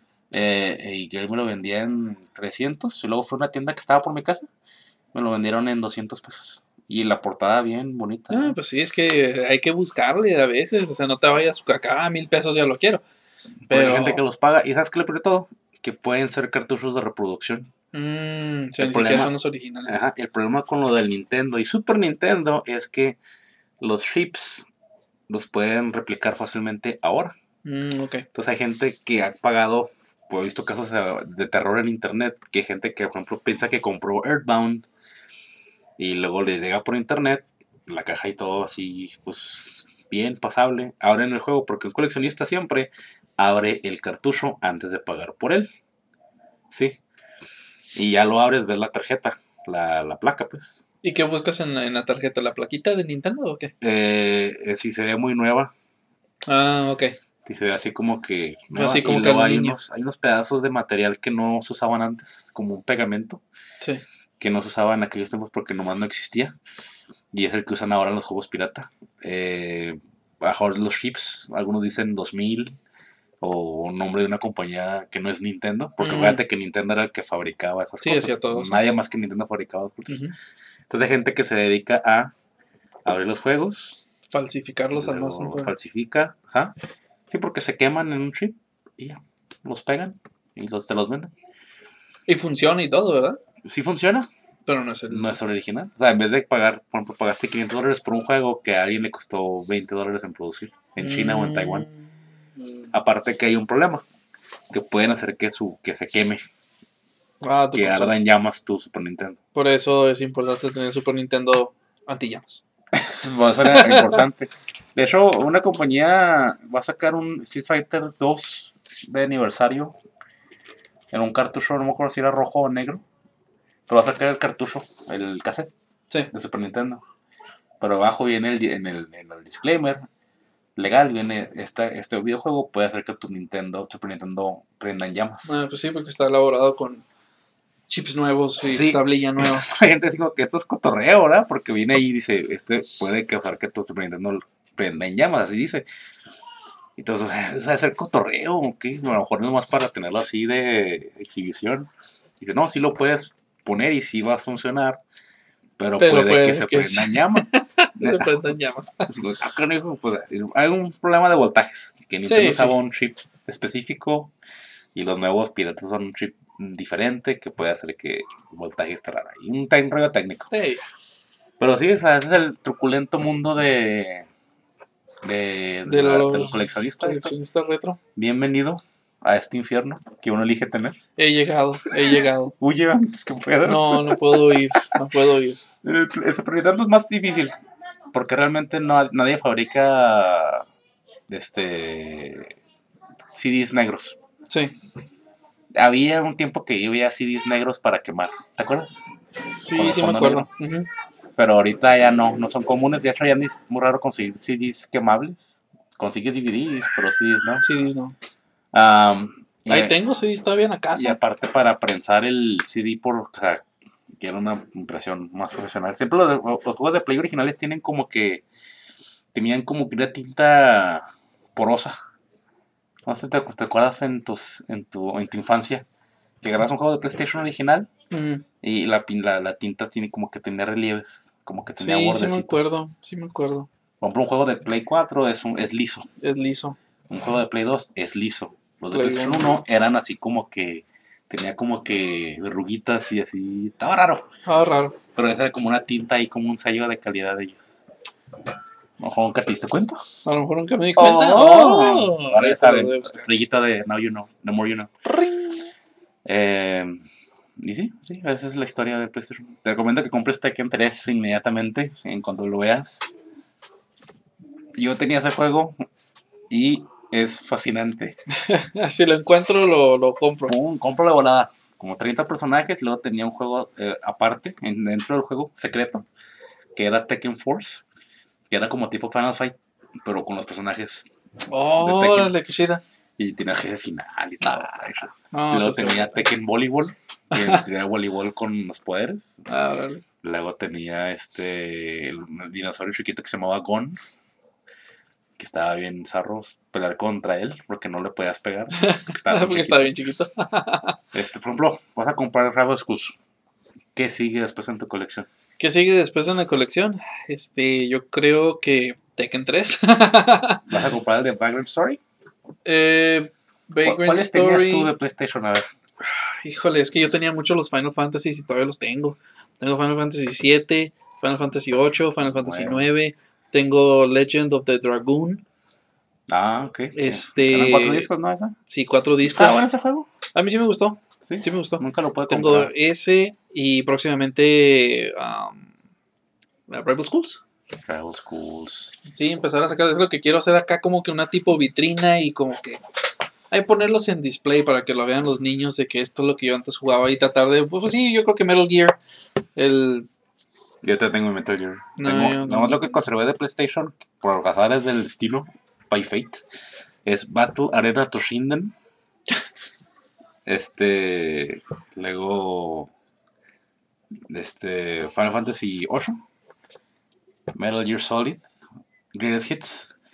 Eh, y yo me lo vendía en trescientos. Y luego fue a una tienda que estaba por mi casa. Me lo vendieron en doscientos pesos. Y la portada bien bonita. Ah, ¿no? pues sí, es que hay que buscarle a veces. O sea, no te vayas acá a mil pesos, ya lo quiero. Pero Pero. hay gente que los paga. Y ¿sabes qué le peor de todo? Que pueden ser cartuchos de reproducción. Mmm, o sea, El ni problema- siquiera son los originales. Ajá, el problema con lo del Nintendo y Super Nintendo es que los chips los pueden replicar fácilmente ahora. Mm, ok. Entonces hay gente que ha pagado, pues he visto casos de de terror en internet, que hay gente que, por ejemplo, piensa que compró Earthbound y luego les llega por internet la caja y todo así, pues bien pasable. Ahora en el juego, porque un coleccionista siempre abre el cartucho antes de pagar por él. Sí. Y ya lo abres, ves la tarjeta, la, la placa, pues. ¿Y qué buscas en la, en la tarjeta? ¿La plaquita de Nintendo o qué? Eh, eh, si se ve muy nueva, Ah, ok. si se ve así como que nueva, Así como y que luego hay aluminio. unos, hay unos pedazos de material que no se usaban antes, como un pegamento, Sí. que no se usaba en aquellos tiempos porque nomás no existía, y es el que usan ahora en los juegos pirata. Eh, bajo los chips, algunos dicen dos mil o un nombre de una compañía que no es Nintendo, porque Mm, acuérdate que Nintendo era el que fabricaba esas sí, hacía cosas, todo eso. nadie más que Nintendo fabricaba los cartuchos. Ujú. Entonces hay gente que se dedica a abrir los juegos, Falsificarlos al más no luego los poder. falsifica, ¿sabes? Sí, porque se queman en un chip y ya, los pegan y los, te los venden. Y funciona y todo, ¿verdad? Sí funciona, Pero no es no el... es el original. O sea, en vez de pagar, por ejemplo, pagaste quinientos dólares por un juego que a alguien le costó veinte dólares en producir, en China o en Taiwán. Mm. Aparte que hay un problema, que pueden hacer que, su, que se queme, Ah, tu que consola. arda en llamas tu Super Nintendo. Por eso es importante tener Super Nintendo antillamas. Va a ser importante. De hecho, una compañía va a sacar un Street Fighter dos de aniversario en un cartucho, no me acuerdo si era rojo o negro, pero va a sacar el cartucho, el cassette Sí. de Super Nintendo. Pero abajo viene el, en, el, en el disclaimer legal, viene esta, este videojuego puede hacer que tu Nintendo, Super Nintendo prenda en llamas. Ah, pues sí, porque está elaborado con chips nuevos y Sí, tablilla nueva. entonces la gente dice como que esto es cotorreo, ¿verdad? Porque viene ahí y dice, este puede causar que tu Super Nintendo prenda en llamas, así dice. Entonces, eso debe ser cotorreo, ¿ok? A lo mejor no es más para tenerlo así de exhibición. Dice, no, sí lo puedes poner y sí va a funcionar, pero, Pero puede que puede se que prenda en llamas. se prendan llamas. Así como, ah, canijo, pues hay un problema de voltajes, que Nintendo Sí, usaba sí. un chip específico y los nuevos piratas usan un chip diferente que puede hacer que el voltaje esté raro. Y un te- rollo técnico. Sí. Pero sí, o sea, ese es el truculento mundo de, de, de De la- del los coleccionista. Héctor. coleccionistas retro. Bienvenido a este infierno que uno elige tener. He llegado, he llegado. Huye antes que puedas. No, no puedo ir, no puedo ir. El, el Super Nintendo es más difícil porque realmente no, nadie fabrica este C Ds negros. Sí, Había un tiempo que yo veía C Ds negros para quemar, ¿te acuerdas? Con sí, el sí me fondo acuerdo. negro. Ujú. Pero ahorita ya no, no son comunes. De hecho, ya es muy raro conseguir C Ds quemables. Consigues D V Ds, pero C Ds no. C Ds no. Um, y, Ahí tengo C Ds todavía en la y casa. aparte para prensar el C D por, o sea, quiero una impresión más profesional. Siempre los, los juegos de Play originales tienen como que, tenían como que una tinta porosa. No sé si te, te acuerdas en, tus, en, tu, en tu infancia que agarras un juego de PlayStation original Ujú. y la, la, la tinta tiene como que tenía relieves, como que tenía Sí, sí me bordecitos. acuerdo, sí me acuerdo. Por ejemplo, un juego de Play cuatro es, un, es liso. Es liso. Un juego de Play dos es liso. Los de Play PlayStation uno. uno eran así como que tenía como que verruguitas y así. Estaba raro. Ah, raro. Pero esa era como una tinta y como un sello de calidad de ellos. Ojo, ¿nunca te diste cuenta? A lo mejor nunca me di cuenta. Oh, Oh, ahora ya ahorita lo saben. voy a buscar. Estrellita de Now You Know. The More You Know. Ring. Eh, y sí, sí, esa es la historia de PlayStation. Te recomiendo que compres Tekken tres inmediatamente en cuanto lo veas. Yo tenía ese juego y es fascinante. Si lo encuentro, lo, lo compro. Pum, compro la volada. Como treinta personajes y luego tenía un juego eh, aparte, en, dentro del juego secreto, que era Tekken Force, que era como tipo Final Fight, pero con los personajes de Oh, Tekken. órale, qué chida. Y tenía el jefe final y todo. No, Y luego te tenía seguro. Tekken Volleyball, que tenía voleibol con los poderes. Ah, órale. Luego tenía este el, el dinosaurio chiquito que se llamaba Gon, que estaba bien zarro pelear contra él porque no le podías pegar porque estaba tan Porque chiquito. está bien chiquito. Este, por ejemplo, vas a comprar Rebel Schools. ¿Qué sigue después en tu colección? ¿Qué sigue después en la colección? Este, yo creo que Tekken tres. ¿Vas a comprar el de Vagrant Story? eh, Vagrant ¿Cuáles tenías tú Story. de PlayStation? A ver. Híjole, es que yo tenía mucho los Final Fantasy y todavía los tengo. Tengo Final Fantasy siete, Final Fantasy ocho, Final Fantasy Nuevo. nueve. Tengo Legend of the Dragoon. Ah, ok. Este. Eran cuatro discos, ¿no? Esa. Sí, cuatro discos. ¿Estaba bueno ese juego? A mí sí me gustó. Sí. Sí me gustó. Nunca lo puedo Tengo comprar. ese y próximamente um, Rebel Schools. Rebel Schools. Sí, empezar a sacar. Es lo que quiero hacer acá, como que una tipo vitrina y como que. Hay ponerlos en display para que lo vean los niños de que esto es lo que yo antes jugaba y tratar de. Pues sí, yo creo que Metal Gear. El. Yo te tengo en Metal Gear. No, tengo, yo no. Nomás lo que conservé de PlayStation, por razones del estilo, by Fate, es Battle Arena Toshinden. Este. Luego. Este. Final Fantasy ocho. Metal Gear Solid. Greatest Hits.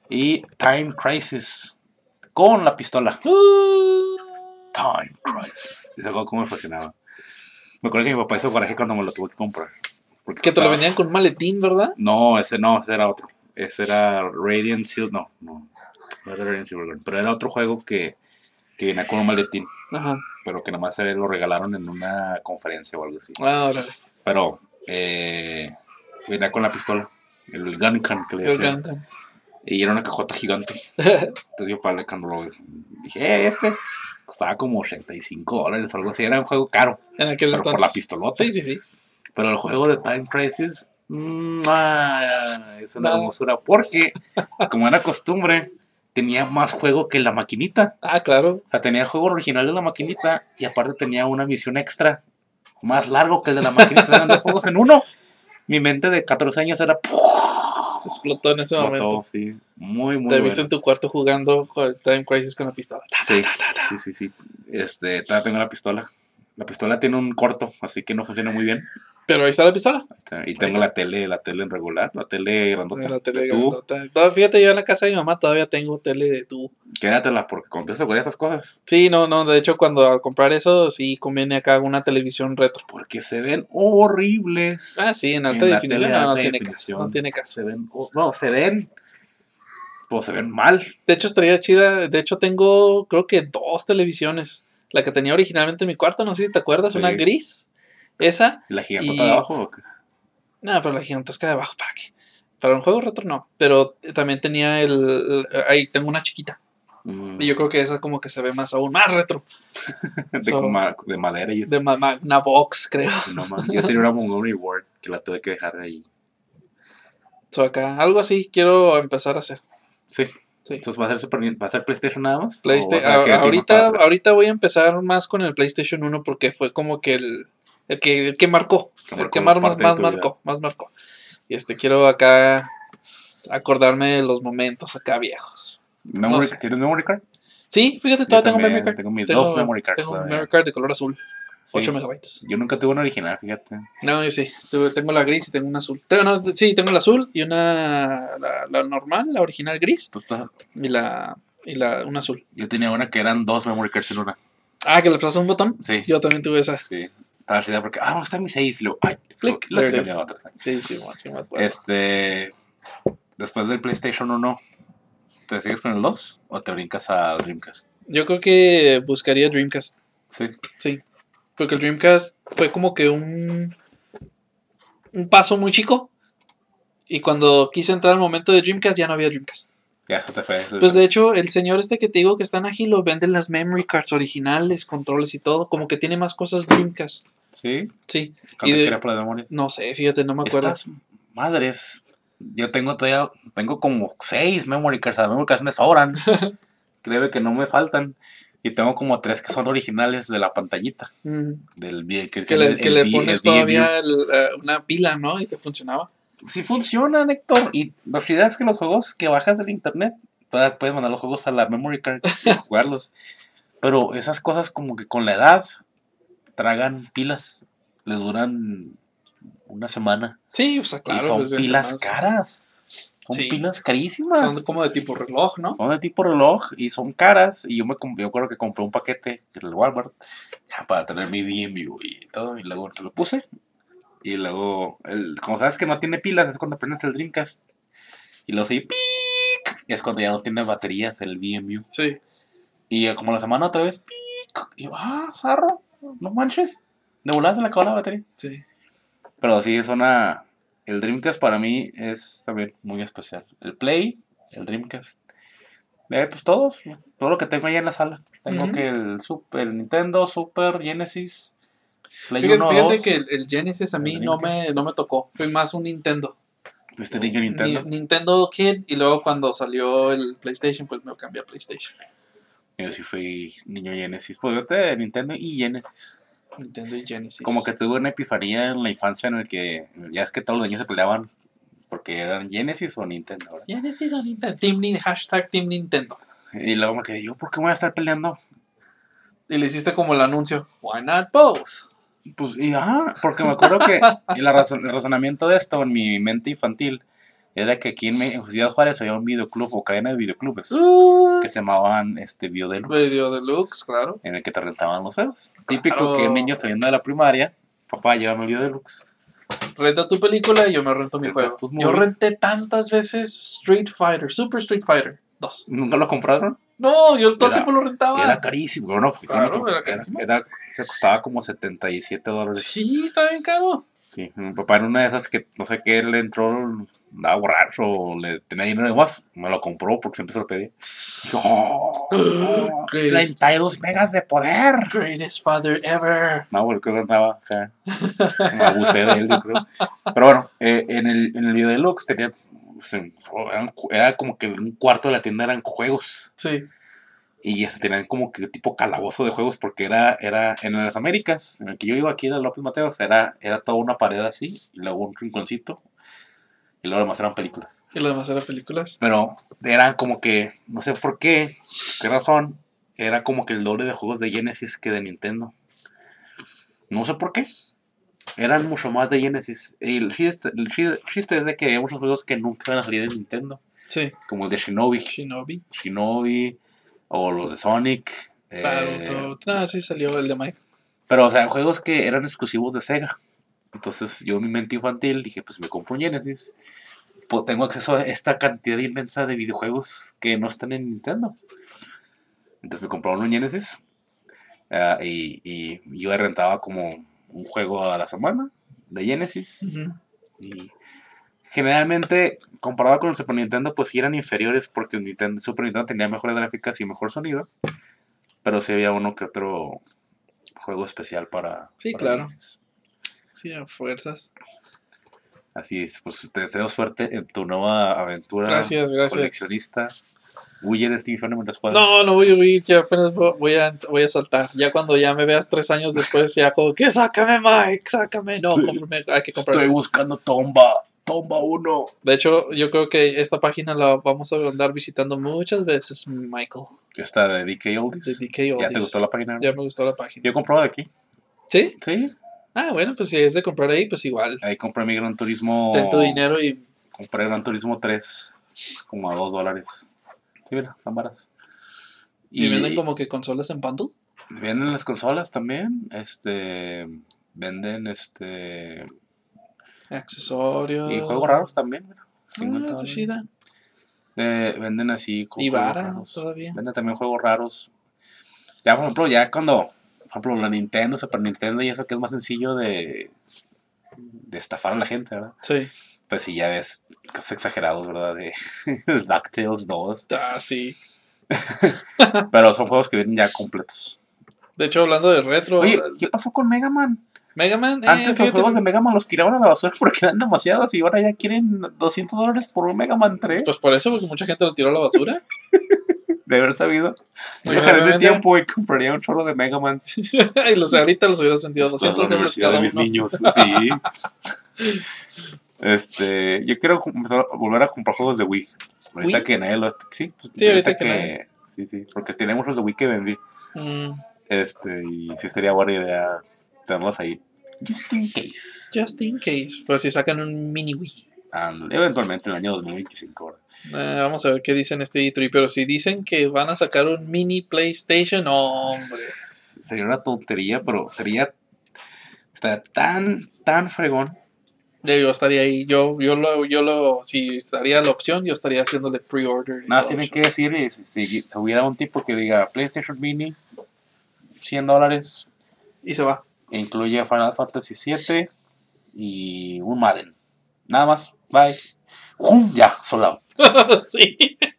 Y Time Crisis con la pistola. Uh, Time Crisis. Ese juego como me fascinaba. Me acuerdo que mi papá hizo coraje cuando me lo tuve que comprar. Porque que te lo costaba- vendían con un maletín, ¿verdad? No, ese no, ese era otro. Ese era Radiant Silver. No, no. No era Radiant Silvergun. Pero era otro juego que, que venía con un maletín. Ajá. Pero que nomás se lo regalaron en una conferencia o algo así. Ah, órale. Pero eh, venía con la pistola. El gun can que le El decían. Gun Gun. Y era una cajota gigante. Entonces yo para cuando lo dije, eh, este costaba como ochenta y cinco dólares o algo así. Era un juego caro. En aquel Pero por entonces. la pistolota. Sí, sí, sí. Pero el juego de Time Crisis mm, ah, es una No. hermosura. Porque, como era costumbre, tenía más juego que la maquinita. Ah, claro. O sea, tenía el juego original de la maquinita y aparte tenía una misión extra más largo que el de la maquinita. Eran dos juegos en uno. Mi mente de catorce años era... Explotó en ese explotó, momento. sí. Muy, muy Te viste bueno. en tu cuarto jugando con Time Crisis con la pistola. Ta, Sí, ta, ta, ta. sí, sí, sí. Este, todavía tengo la pistola. La pistola tiene un corto, así que no funciona muy bien. Pero ahí está la pistola. Ahí está. Y tengo la tele, la tele en regular, la tele grandota. La tele de tubo. grandota. Todavía- Fíjate, yo en la casa de mi mamá todavía tengo tele de tubo. Quédatela porque contesto con estas cosas. Sí, no, no. De hecho, cuando al comprar eso, sí conviene acá una televisión retro. Porque se ven horribles. Ah, sí, en alta En la definición. tele No, no alta tiene definición. caso. No tiene caso. Se ven, oh, no, se ven. Pues se ven mal. De hecho, estaría chida. De hecho, tengo creo que dos televisiones. La que tenía originalmente en mi cuarto, no sé si te acuerdas, Sí. una gris. Esa. ¿La gigantota Y- de abajo o qué? No, pero la gigantesca de abajo, ¿para qué? Para un juego retro no. Pero también tenía el. el- ahí tengo una chiquita. Mm, Y yo creo que esa como que se ve más aún más retro. de, so- coma- de madera y eso. De ma- ma- una box, creo. No, man. Yo tenía una Montgomery Ward que la tuve que dejar ahí. So, acá, algo así quiero empezar a hacer. Sí. Sí. Entonces va a ser Super Nintendo- va a ser PlayStation nada más. Playsta- ¿O vas a a- querer tiempo ahorita, para atrás? ahorita voy a empezar más con el PlayStation uno porque fue como que el, el que el que marcó. Que el marcó que más, más, parte de más tu vida. marcó. Más marcó. Y este quiero acá acordarme de los momentos acá viejos. Memory- no sé. ¿Tienes memory card? Sí, fíjate, Yo todavía tengo también, memory card. tengo mis Tengo- dos memory cards Tengo un todavía. memory card de color azul. Sí. ocho megabytes. Yo nunca tuve una original, fíjate. No, yo sí. Tuve- Tengo la gris y tengo una azul. Tengo, no, sí, tengo la azul y una. La, la normal, la original gris. Tú estás- Y la. Y la una azul. Yo tenía una que eran dos memory cards en una. Ah, que le pasas un botón. Sí. Yo también tuve esa. Sí. Estaba chida porque, ah, ¿dónde está mi save? Y luego, ay, Click, la there it cambié a is. otra. Sí, sí, man, sí me acuerdo. Este. Después del PlayStation uno, ¿te sigues con el dos o te brincas al Dreamcast? Yo creo que buscaría Dreamcast. Sí. Sí. Porque el Dreamcast fue como que un. Un paso muy chico. Y cuando quise entrar al momento de Dreamcast ya no había Dreamcast. Ya se te fue. Pues de hecho, el señor este que te digo que está en Agilo vende las memory cards originales, controles y todo. Como que tiene más cosas Dreamcast. Sí. Sí. ¿Cuánto de- quiera por las memorias? No sé, fíjate, no me acuerdo. Estas madres. Yo tengo todavía. Tengo como seis memory cards. Las memory cards me sobran. Creo que no me faltan. Y tengo como tres que son originales de la pantallita. Mm. Del vi- que, Que le, el- que el le vi- pones el V M U. todavía el, eh, una pila, ¿no? Y te funcionaba. Sí funciona, Héctor. Y la realidad es que los juegos que bajas del internet, todavía puedes mandar los juegos a la memory card y jugarlos. Pero esas cosas como que con la edad tragan pilas. Les duran una semana. Sí, o sea, claro. y son pues, entre pilas más- caras. Son Sí. pilas carísimas. Son como de tipo reloj, ¿no? Son de tipo reloj y son caras. Y yo me comp- yo acuerdo que compré un paquete en el Walmart ya, para tener mi V M U y todo. Y luego te lo puse. Y luego, el, como sabes que no tiene pilas, es cuando prendes el Dreamcast. Y luego sí, ¡pic! Y es cuando ya no tiene baterías el V M U. Sí. Y eh, como la semana otra vez, ¡pic! Y yo, ah, zarro, no manches. De volada se le acabó la batería. Sí. Pero sí, es una. El Dreamcast para mí es también muy especial. El Play, el Dreamcast. Eh, pues todos, todo lo que tengo ahí en la sala. Tengo Ujú. que el Super el Nintendo, Super, Genesis, Play Fíjate, uno, fíjate dos. que el, el Genesis a el mí no me, Dreamcast. no me tocó. Fue más un Nintendo. Este niño Nintendo. Ni- Nintendo Kid. Y luego cuando salió el PlayStation, pues me cambié a PlayStation. Yo sí fui niño Genesis. Pues yo te Nintendo y Genesis. Nintendo y Genesis. Como que tuve una epifanía en la infancia en el que ya es que todos los niños se peleaban porque eran Genesis o Nintendo. ¿verdad? Genesis o Nintendo. Team Nin- hashtag Team Nintendo. Y luego me quedé yo, ¿por qué voy a estar peleando? Y le hiciste como el anuncio. Why not both? Pues, y ajá, porque me acuerdo que y la razón- el razonamiento de esto en mi mente infantil era que aquí en, Me- en Ciudad Juárez había un videoclub o cadena de videoclubes Uh, que se llamaban este, Video Deluxe, Video Deluxe, claro. en el que te rentaban los juegos. Típico Claro. que un niño saliendo de la primaria, papá, llévame al Video Deluxe. Renta tu película y yo me rento mi Rentas juego. tus Yo movies. renté tantas veces Street Fighter, Super Street Fighter dos. ¿Nunca lo compraron? No, yo todo el Era- tiempo lo rentaba. Era carísimo, bueno, pues, Claro, claro, era carísimo. Era, se costaba como setenta y siete dólares. Sí, está bien caro. Sí, mi papá en una de esas que no sé qué, le entró, andaba borracho, o le tenía dinero de más, me lo compró porque siempre se lo pedí. Dijo, oh, oh, Greatest. treinta y dos megas de poder. Greatest father ever. No, porque creo que andaba, o sea, me abusé de él, yo creo. Pero bueno, eh, en, el, en el video deluxe tenía, o sea, eran- era como que un cuarto de la tienda eran juegos. Sí. Y este, tenían como que tipo calabozo de juegos porque era, era en las Américas, en el que yo iba aquí en el López Mateos, era, era toda una pared así, y luego un rinconcito, y luego además eran películas. Y lo demás eran películas. Pero eran como que, no sé por qué, qué razón, era como que el doble de juegos de Genesis que de Nintendo. No sé por qué. Eran mucho más de Genesis. Y el chiste, el chiste- el chiste es de que había muchos juegos que nunca iban a salir de Nintendo, Sí. como el de Shinobi, Shinobi. Shinobi, o los de Sonic. eh, Battletoads. No, sí salió el de Mike. Pero, o sea, juegos que eran exclusivos de Sega. Entonces, yo en mi mente infantil dije, pues me compro un Genesis. Pues tengo acceso a esta cantidad inmensa de videojuegos que no están en Nintendo. Entonces me compraron un Genesis. ah, y, y yo rentaba como un juego a la semana de Genesis. Ujú. Y generalmente, comparado con el Super Nintendo, pues sí eran inferiores porque el Nintendo, Super Nintendo tenía mejores gráficas y mejor sonido. Pero sí había uno que otro juego especial para, Sí, para claro. Genesis. Sí, a fuerzas. Así es, pues te deseo suerte en tu nueva aventura Gracias, gracias. coleccionista. Huye de Steve Fenner mientras puedas. No, no voy a huir, ya apenas vo- voy a, voy a saltar. Ya cuando ya me veas tres años después, ya como que sácame, Mike, sácame. No, Sí. cómprame, hay que comprar. Estoy buscando Tomba, Tomba uno. De hecho, yo creo que esta página la vamos a andar visitando muchas veces, Michael. Esta de D K Oldies. De D K ¿Ya te Oldies. gustó la página? Ya me gustó la página. Yo he comprado de aquí. ¿Sí? Sí. Ah, bueno, pues si es de comprar ahí, pues igual. Ahí compré mi Gran Turismo. Ten tu dinero y... Compré Gran Turismo tres como a dos dólares. Sí, mira, cámaras. ¿Y venden como que consolas en bundle? Venden las consolas también. Este. Venden este. Accesorios. Y juegos raros también. Mira, cincuenta Ah, está dólares. chida. Eh, venden así con Y juegos vara raros. todavía. Venden también juegos raros. Ya, por ejemplo, ya cuando, por ejemplo, la Nintendo, Super Nintendo y eso que es más sencillo de, de estafar a la gente, ¿verdad? Sí. Pues sí, ya ves casos exagerados, ¿verdad? De DuckTales dos. Ah, sí. Pero son juegos que vienen ya completos. De hecho, hablando de retro, Oye, ¿qué pasó con Mega Man? Mega Man, eh, Antes los fíjate, juegos de Mega Man los tiraban a la basura porque eran demasiados y ahora ya quieren doscientos dólares por un Mega Man tres. pues por eso, porque mucha gente lo tiró a la basura. De haber sabido. Muy Yo dejaría el probablemente. tiempo y compraría un chorro de Mega Man. Y los de ahorita los hubieras vendido a doscientos La dólares universidad cada de mis uno. niños, sí. Este, yo quiero empezar a volver a comprar juegos de Wii. Ahorita ¿Wii? que nadie lo está. Sí, pues, Sí, ahorita que nadie. Sí, sí, porque tenía muchos de Wii que vendí. Mm, Este, y sí sería buena idea tenerlos ahí. Just in case. just in case. Pero si sacan un mini Wii. And, eventualmente en el año dos mil veinticinco. ¿verdad? Eh, vamos a ver qué dicen este E tres. Pero si dicen que van a sacar un mini PlayStation, no, hombre. Sería una tontería, pero sería. Estaría tan, tan fregón. Ya yo estaría ahí. Yo, yo lo, yo lo, si estaría la opción, yo estaría haciéndole pre-order. y Nada más todo tienen eso. que decir, y si, si, si hubiera un tipo que diga PlayStation Mini, cien dólares, Y se va. e incluye Final Fantasy siete y un Madden. Nada más, bye. ¡Jum! Ya, soldado. Sí.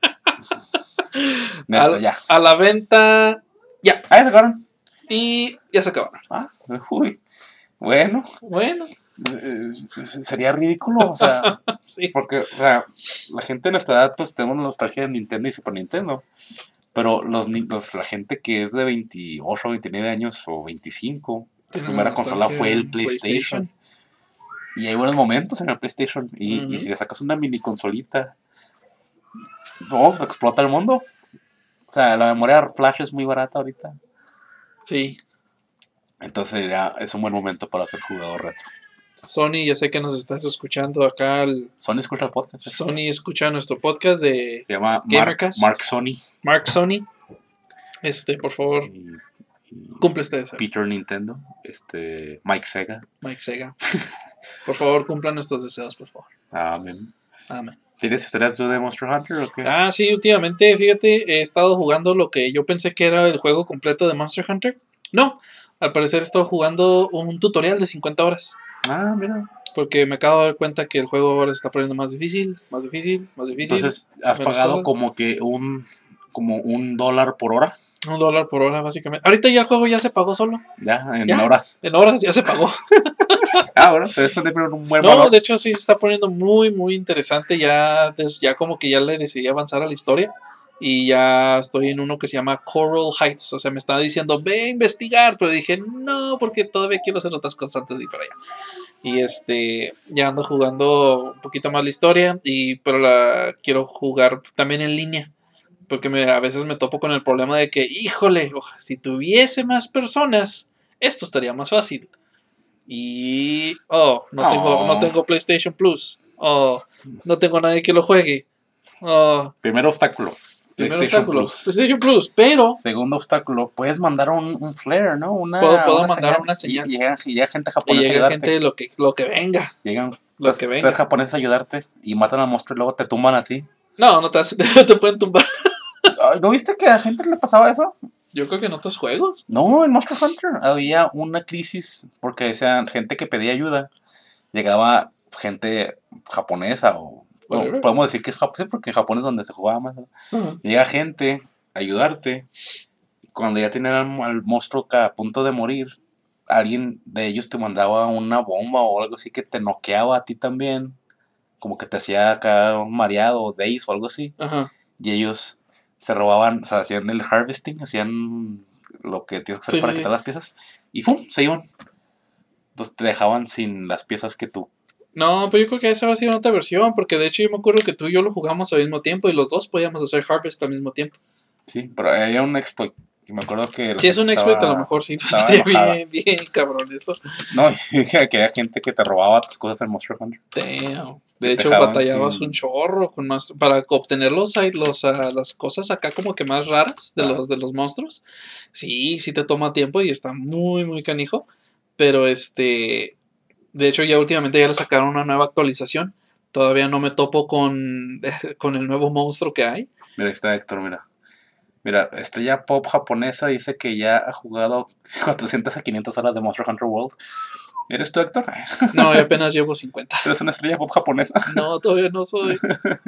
Neto, Al- ya. A la venta. Ya. Ah, ya se acabaron. Y ya se acabaron. Ah, uy. Bueno, Bueno, eh, sería ridículo, o sea, sí. porque, o sea, la gente de nuestra edad, pues tenemos nostalgia de Nintendo y Super Nintendo. Pero los, ni- los- la gente que es de veintiocho, veintinueve años o veinticinco, su Tiene primera una consola nostalgia fue el en PlayStation. Y hay buenos momentos en el PlayStation. Y, Ujú. y si le sacas una mini consolita, oh, se explota el mundo. O sea, la memoria flash es muy barata ahorita. Sí. Entonces ya es un buen momento para ser jugador retro. Sony, ya sé que nos estás escuchando acá. El, Sony escucha el podcast. ¿eh? Sony escucha nuestro podcast de Se llama Mark, Gamercast. Mark Sony. Mark Sony. Este, por favor, Y, y cumple este deseo. Peter Nintendo. Este, Mike Sega. Mike Sega. Por favor, cumplan nuestros deseos, por favor. Amén. Amén. ¿Tienes historias tú de Monster Hunter o qué? Ah, sí, últimamente, fíjate, he estado jugando lo que yo pensé que era el juego completo de Monster Hunter. No, al parecer he estado jugando un tutorial de cincuenta horas. Ah, mira. Porque me acabo de dar cuenta que el juego ahora se está poniendo más difícil, más difícil, más difícil. Entonces, has menos pagado cosas. como que un como un dólar por hora. Un dólar por hora, básicamente. Ahorita ya el juego ya se pagó solo. Ya, en Ya. horas. En horas ya se pagó. Ah, bueno, pero eso le ponen un buen No, valor. de hecho sí se está poniendo muy, muy interesante. Ya, des- ya como que ya le decidí avanzar a la historia. Y ya estoy en uno que se llama Coral Heights. O sea, me estaba diciendo, ve a investigar. Pero dije, no, porque todavía quiero hacer otras cosas antes de ir para allá. Y este, ya ando jugando un poquito más la historia. Y, pero la quiero jugar también en línea. Porque me, a veces me topo con el problema de que, híjole, oja, si tuviese más personas, esto estaría más fácil. Y, oh, no, Oh. tengo, no tengo PlayStation Plus. Oh, no tengo nadie que lo juegue. Oh, Primer obstáculo. primer PlayStation obstáculo, Plus. PlayStation Plus, pero Segundo obstáculo, puedes mandar un, un flare, ¿no? Una, Puedo- puedo una mandar una señal. Y, y llega, y llega gente y japonesa a llega ayudarte. gente lo que, lo que venga. Llegan Lo tres, que venga. tres japoneses a ayudarte y matan al monstruo y luego te tumban a ti. No, no te, hace- no te pueden tumbar. Ay, ¿no viste que a la gente le pasaba eso? Yo creo que en otros juegos. No, en Monster Hunter había una crisis porque decían gente que pedía ayuda. Llegaba gente japonesa o... bueno, Whatever. podemos decir que es japonés porque en Japón es donde se jugaba más. ¿no? Ajá. Llega gente a ayudarte. Cuando ya tenían al, al monstruo que a punto de morir, alguien de ellos te mandaba una bomba o algo así que te noqueaba a ti también. Como que te hacía acá mareado, daze o algo así. Ajá. Y ellos se robaban, o sea, hacían el harvesting, hacían lo que tienes que hacer Sí, para sí, quitar sí. las piezas. Y ¡fum! Se iban. Entonces te dejaban sin las piezas que tú. No, pero yo creo que esa va a ser otra versión, porque de hecho yo me acuerdo que tú y yo lo jugamos al mismo tiempo y los dos podíamos hacer Harvest al mismo tiempo. Sí, pero había un exploit. Y me acuerdo que... la Si es gente un exploit, estaba- a lo mejor sí estaba estaría enojada. bien, bien cabrón eso. No, y que había gente que te robaba tus cosas en Monster Hunter. Damn. Te De hecho, dejaban batallabas sin- un chorro con más para obtener los, los, ah, las cosas acá como que más raras de Ah. los de los monstruos. Sí, sí te toma tiempo y está muy muy canijo, pero este de hecho ya últimamente ya le sacaron una nueva actualización. Todavía no me topo con con el nuevo monstruo que hay. Mira, ahí está Héctor, mira. Mira, estrella pop japonesa dice que ya ha jugado cuatrocientas a quinientas horas de Monster Hunter World. ¿Eres tú, Héctor? No, yo apenas llevo cincuenta. ¿Eres una estrella pop japonesa? No, todavía no soy.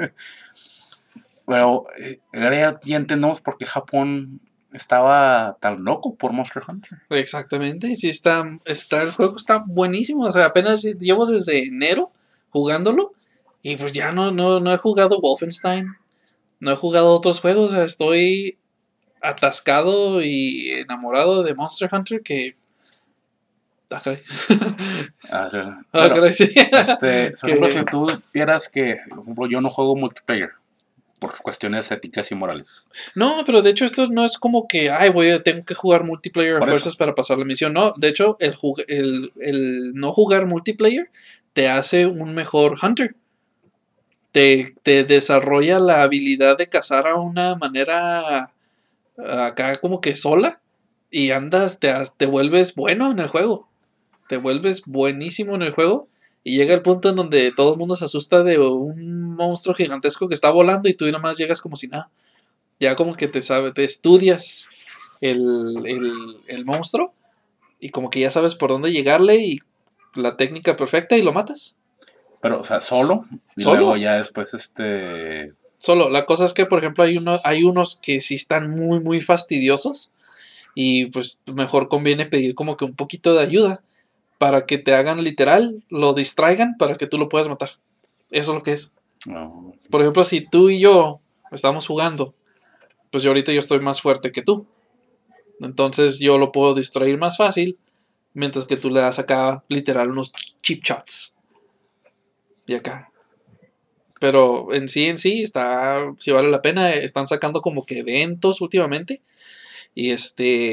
Pero eh, ahora ya, ya entendemos por qué Japón estaba tan loco por Monster Hunter. Exactamente, sí está, está, el juego está buenísimo, o sea, apenas llevo desde enero jugándolo y pues ya no, no, no he jugado Wolfenstein, no he jugado otros juegos, o sea, estoy atascado y enamorado de Monster Hunter que... Ah, caray. Ah, sí. Ah, Bueno, caray, sí. este, por ejemplo, Que- si tú vieras que, por ejemplo, yo no juego multiplayer por cuestiones éticas y morales. No, pero de hecho esto no es como que, ay, voy a, tengo que jugar multiplayer a Por eso. fuerzas para pasar la misión. No, de hecho, el, jug- el, el no jugar multiplayer te hace un mejor hunter. Te, te desarrolla la habilidad de cazar a una manera acá como que sola y andas, te, has- te vuelves bueno en el juego. Te vuelves buenísimo en el juego y llega el punto en donde todo el mundo se asusta de un monstruo gigantesco que está volando y tú nada más llegas como si nada. Ya como que te sabe, te estudias el, el, el monstruo y como que ya sabes por dónde llegarle y la técnica perfecta y lo matas. Pero, o sea, solo. Y ¿Solo? luego ya después, este... Solo, la cosa es que, por ejemplo, hay, uno, hay unos que sí están muy, muy fastidiosos y pues mejor conviene pedir como que un poquito de ayuda para que te hagan literal, lo distraigan para que tú lo puedas matar. Eso es lo que es. no. Por ejemplo, si tú y yo estamos jugando, pues yo ahorita yo estoy más fuerte que tú. Entonces yo lo puedo distraer más fácil, mientras que tú le das acá literal unos chip shots. Y acá. Pero en sí, en sí, está, si vale la pena, están sacando como que eventos últimamente. Y este,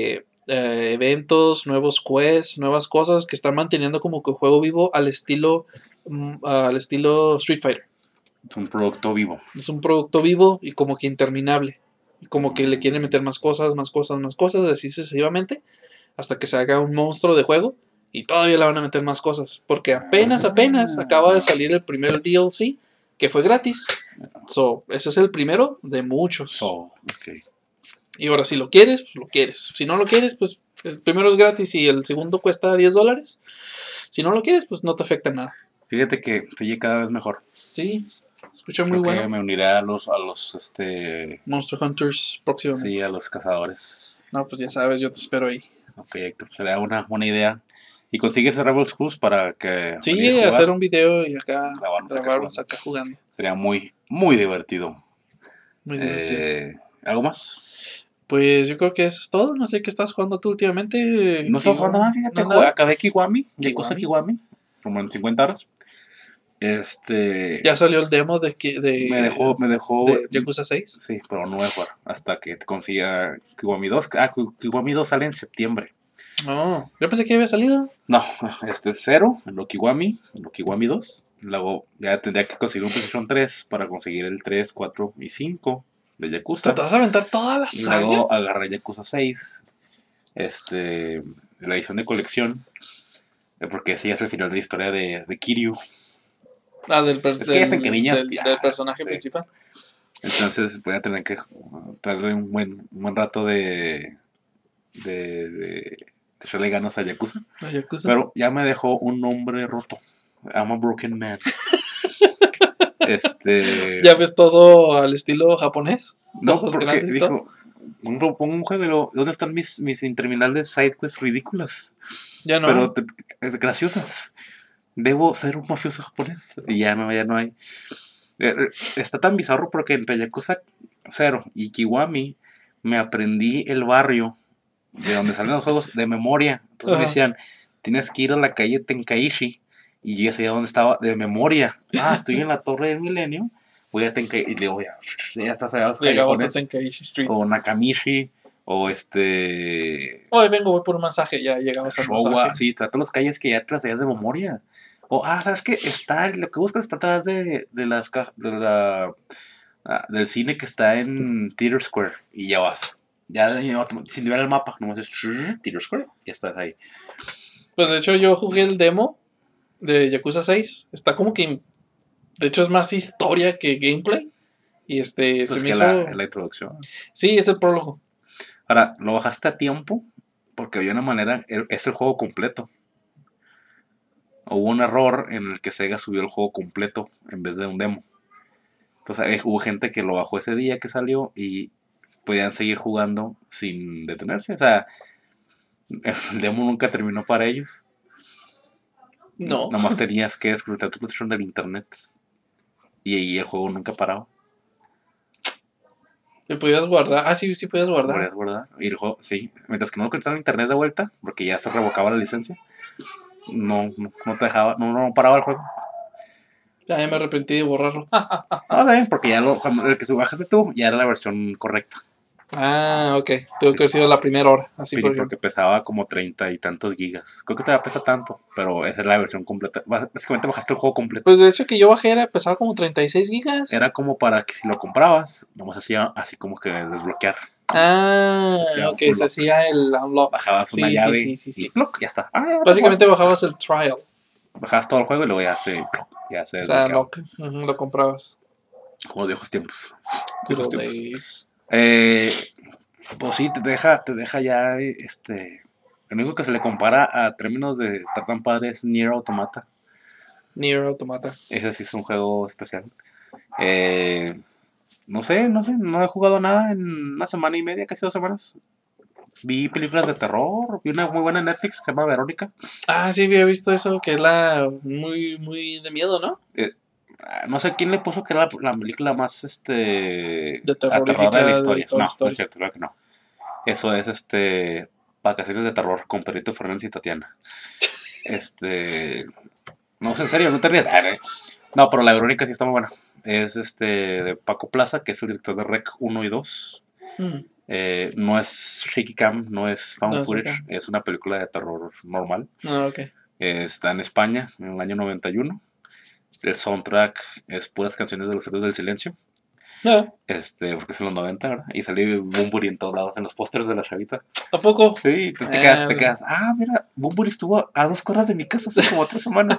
eh, eventos, nuevos quests, nuevas cosas que están manteniendo como que el juego vivo al estilo, mm, al estilo Street Fighter. Es un producto vivo. Es un producto vivo y como que interminable. Y como que le quieren meter más cosas, más cosas, más cosas, así sucesivamente, hasta que se haga un monstruo de juego. Y todavía le van a meter más cosas. Porque apenas, apenas acaba de salir el primer D L C, que fue gratis. So, ese es el primero de muchos. So, okay. Y ahora, si lo quieres, pues lo quieres. Si no lo quieres, pues el primero es gratis y el segundo cuesta diez dólares. Si no lo quieres, pues no te afecta nada. Fíjate que estoy cada vez mejor. Sí, escucha Creo muy bueno. que me uniré a los, a los, este... Monster Hunters próximamente. Sí, a los cazadores. No, pues ya sabes, yo te espero ahí. Ok, Héctor, sería una buena idea. ¿Y consigues Rebel Schools para que... Sí, hacer un video y acá grabarnos, grabarnos acá, acá jugando. Sería muy, muy divertido. Muy divertido. Eh, ¿Algo más? Pues yo creo que eso es todo. No sé qué estás jugando tú últimamente. No estoy jugando nada, fíjate. ¿No nada? Acabé Kiwami, Yakuza Kiwami. Kiwami, como en cincuenta horas. Este... Ya salió el demo de... de me dejó, me dejó... de Yakuza seis. Sí, pero no voy a jugar hasta que consiga Kiwami dos. Ah, Kiwami dos sale en septiembre. No, yo pensé que había salido. No, este es cero, en lo Kiwami, en lo Kiwami dos. Luego ya tendría que conseguir un PlayStation tres para conseguir el tres, cuatro y cinco de Yakuza. ¿Te vas a aventar toda la Y saga? luego agarré Yakuza seis, este, la edición de colección, porque ese ya es el final de la historia de, de Kiryu. Ah, del, per Es que ya del, te niñas, del, ya, del personaje sí. principal. Entonces voy a tener que darle un buen, un buen rato de, de, de, de echarle ganas a Yakuza. La Yakuza. Pero ya me dejó un nombre roto. I'm a broken man. este. ¿Ya ves todo al estilo japonés? No, Ojos porque grandes, dijo. Un, un juego, ¿dónde están mis, mis interminables sidequests ridículas? Ya no. Pero te, es graciosas. Debo ser un mafioso japonés. Y ya no, ya no hay. Está tan bizarro porque entre Yakuza cero y Kiwami me aprendí el barrio de donde salen los juegos de memoria. Entonces uh-huh. me decían, tienes que ir a la calle Tenkaichi. Y yo ya sabía dónde estaba de memoria. Ah, estoy en la Torre del Milenio. Voy a Tenkaichi. Y le digo, ya, ya estás allá los callejones. O Nakamichi. O este... Hoy vengo, voy por un masaje. Ya llegamos al masaje. Sí, trata las calles que ya te las sabías de memoria. O, ah, ¿sabes qué? Está, lo que buscas está atrás de, de las cajas, de la, ah, del cine que está en Theater Square. Y ya vas. Ya, sin ver el mapa, nomás es Theater Square. Ya estás ahí. Pues de hecho yo jugué el demo de Yakuza seis. Está como que... De hecho es más historia que gameplay. Y este... Pues se me que hizo... la, la introducción. Sí, es el prólogo. Ahora, ¿lo bajaste a tiempo? Porque había una manera... Es el juego completo. Hubo un error en el que Sega subió el juego completo en vez de un demo. Entonces hubo gente que lo bajó ese día que salió y podían seguir jugando sin detenerse. O sea, el demo nunca terminó para ellos. No. Nomás tenías que desconectar tu PlayStation del internet. Y ahí el juego nunca paraba. ¿Le podías guardar? Ah, sí, sí podías guardar. Podías guardar. Y el juego, sí. Mientras que no conectaba el internet de vuelta, porque ya se revocaba la licencia. No, no, no te dejaba, no, no paraba el juego. Ya me arrepentí de borrarlo. No, bien, porque ya lo, cuando el que subajaste tú ya era la versión correcta. Ah, ok. Tuvo que haber sido la primera hora. Así Sí, por porque pesaba como treinta y tantos gigas. Creo que todavía pesa tanto, pero esa es la versión completa. Básicamente bajaste el juego completo. Pues de hecho que yo bajé era, pesaba como treinta y seis gigas. Era como para que si lo comprabas, nomás hacía así como que desbloquear. Ah, ok, se hacía el unlock. Bajabas una sí, llave sí, sí, sí, y ¡pluc! Ya está. Ah, ya básicamente bajabas el trial. Bajabas todo el juego y luego ya se, ya se o sea, desbloqueaba. Lo, uh-huh, lo comprabas. Como de viejos tiempos. Viejos tiempos. Eh, pues sí, te deja, te deja ya, este... Lo único que se le compara a términos de estar tan padre es Nier Automata. Nier Automata. Ese sí es un juego especial. Eh... No sé, no sé, no he jugado nada en una semana y media, casi dos semanas. Vi películas de terror, vi una muy buena en Netflix que se llama Verónica. Ah, sí, había visto eso, que es la muy, muy de miedo, ¿no? Eh, no sé quién le puso que era la, la película más este de aterradora de la historia. De no, historia. no es cierto, claro que no. Eso es este Vacaciones de Terror con Perrito Fernández y Tatiana. este, no sé, en serio, no te rías. No, pero la Verónica sí está muy buena. Es este de Paco Plaza, que es el director de Rec uno y dos. Mm. Eh, no es shaky cam, no es found No, es footage, acá. es una película de terror normal. Ah, ok. Eh, está en España en el año noventa y uno. El soundtrack es puras canciones de los Héroes del Silencio. Ah, Este, porque es en los noventa, ¿verdad? Y salió Bunbury en todos lados, en los pósters de la chavita. ¿a poco? Sí, tú te quedas, Ah, te quedas. Ah, mira, Bunbury estuvo a dos cuadras de mi casa hace como tres semanas.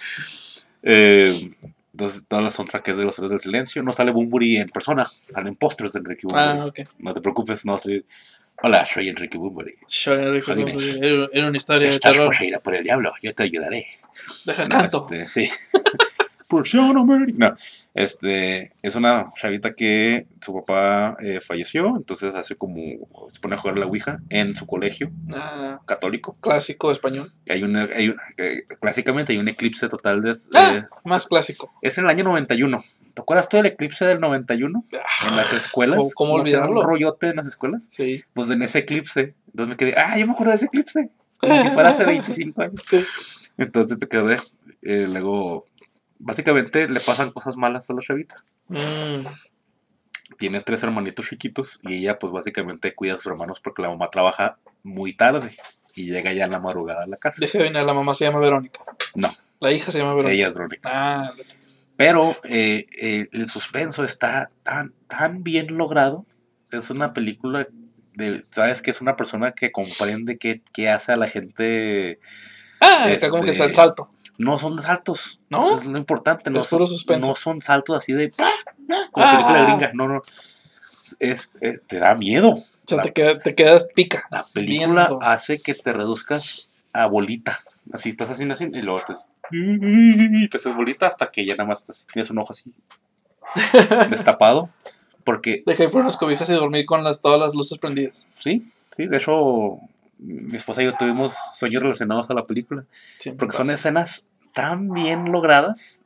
eh, entonces, toda la soundtrack es de los Héroes del Silencio. No sale Bunbury en persona, salen pósters de Enrique Bunbury. ah, ok. No te preocupes, no sé. Hola, soy Enrique Bunbury. Yo, Enrique Jolines. Bunbury, era, era una historia de Estás terror. poseída por el diablo, yo te ayudaré. Deja No, canto. este, sí. Porción América. No, este, es una chavita que su papá eh, falleció, entonces hace como, se pone a jugar a la Ouija en su colegio Ah, católico. clásico español. Hay una, hay una eh, clásicamente hay un eclipse total de... Ah, eh, más clásico. es en el año noventa y uno. ¿Te acuerdas tú del eclipse del noventa y uno? En las ¿Cómo, escuelas. cómo ¿No hacían un olvidarlo? rollote en las escuelas? Sí. Pues en ese eclipse. Entonces me quedé, ah, yo me acuerdo de ese eclipse. Como si fuera hace veinticinco años. Sí. Entonces me quedé, eh, luego, básicamente le pasan cosas malas a la chavita. Mm, Tiene tres hermanitos chiquitos y ella pues básicamente cuida a sus hermanos porque la mamá trabaja muy tarde y llega ya en la madrugada a la casa. deja de venir, la mamá se llama Verónica. No, La hija se llama Verónica. ella es Verónica. Ah, Pero eh, eh, el suspenso está tan, tan bien logrado. Es una película de, sabes que es una persona que comprende qué, qué hace a la gente. ah está como que es el Este, salto. no son saltos. ¿No? Es lo importante. No Es puro son, suspenso. no son saltos así de. Como Ah, película gringa. No, no. Es, es- te da miedo. O sea, La, te, queda- te quedas pica. la película viendo. hace que te reduzcas a bolita. Así estás así, así, y luego estás. Y te haces bolita hasta que ya nada más estás- tienes un ojo así destapado. Porque, Deja de poner unas cobijas y dormir con las, todas las luces prendidas. sí, sí, de hecho, mi esposa y yo tuvimos sueños relacionados a la película. Siempre Porque son pasa. escenas tan bien logradas.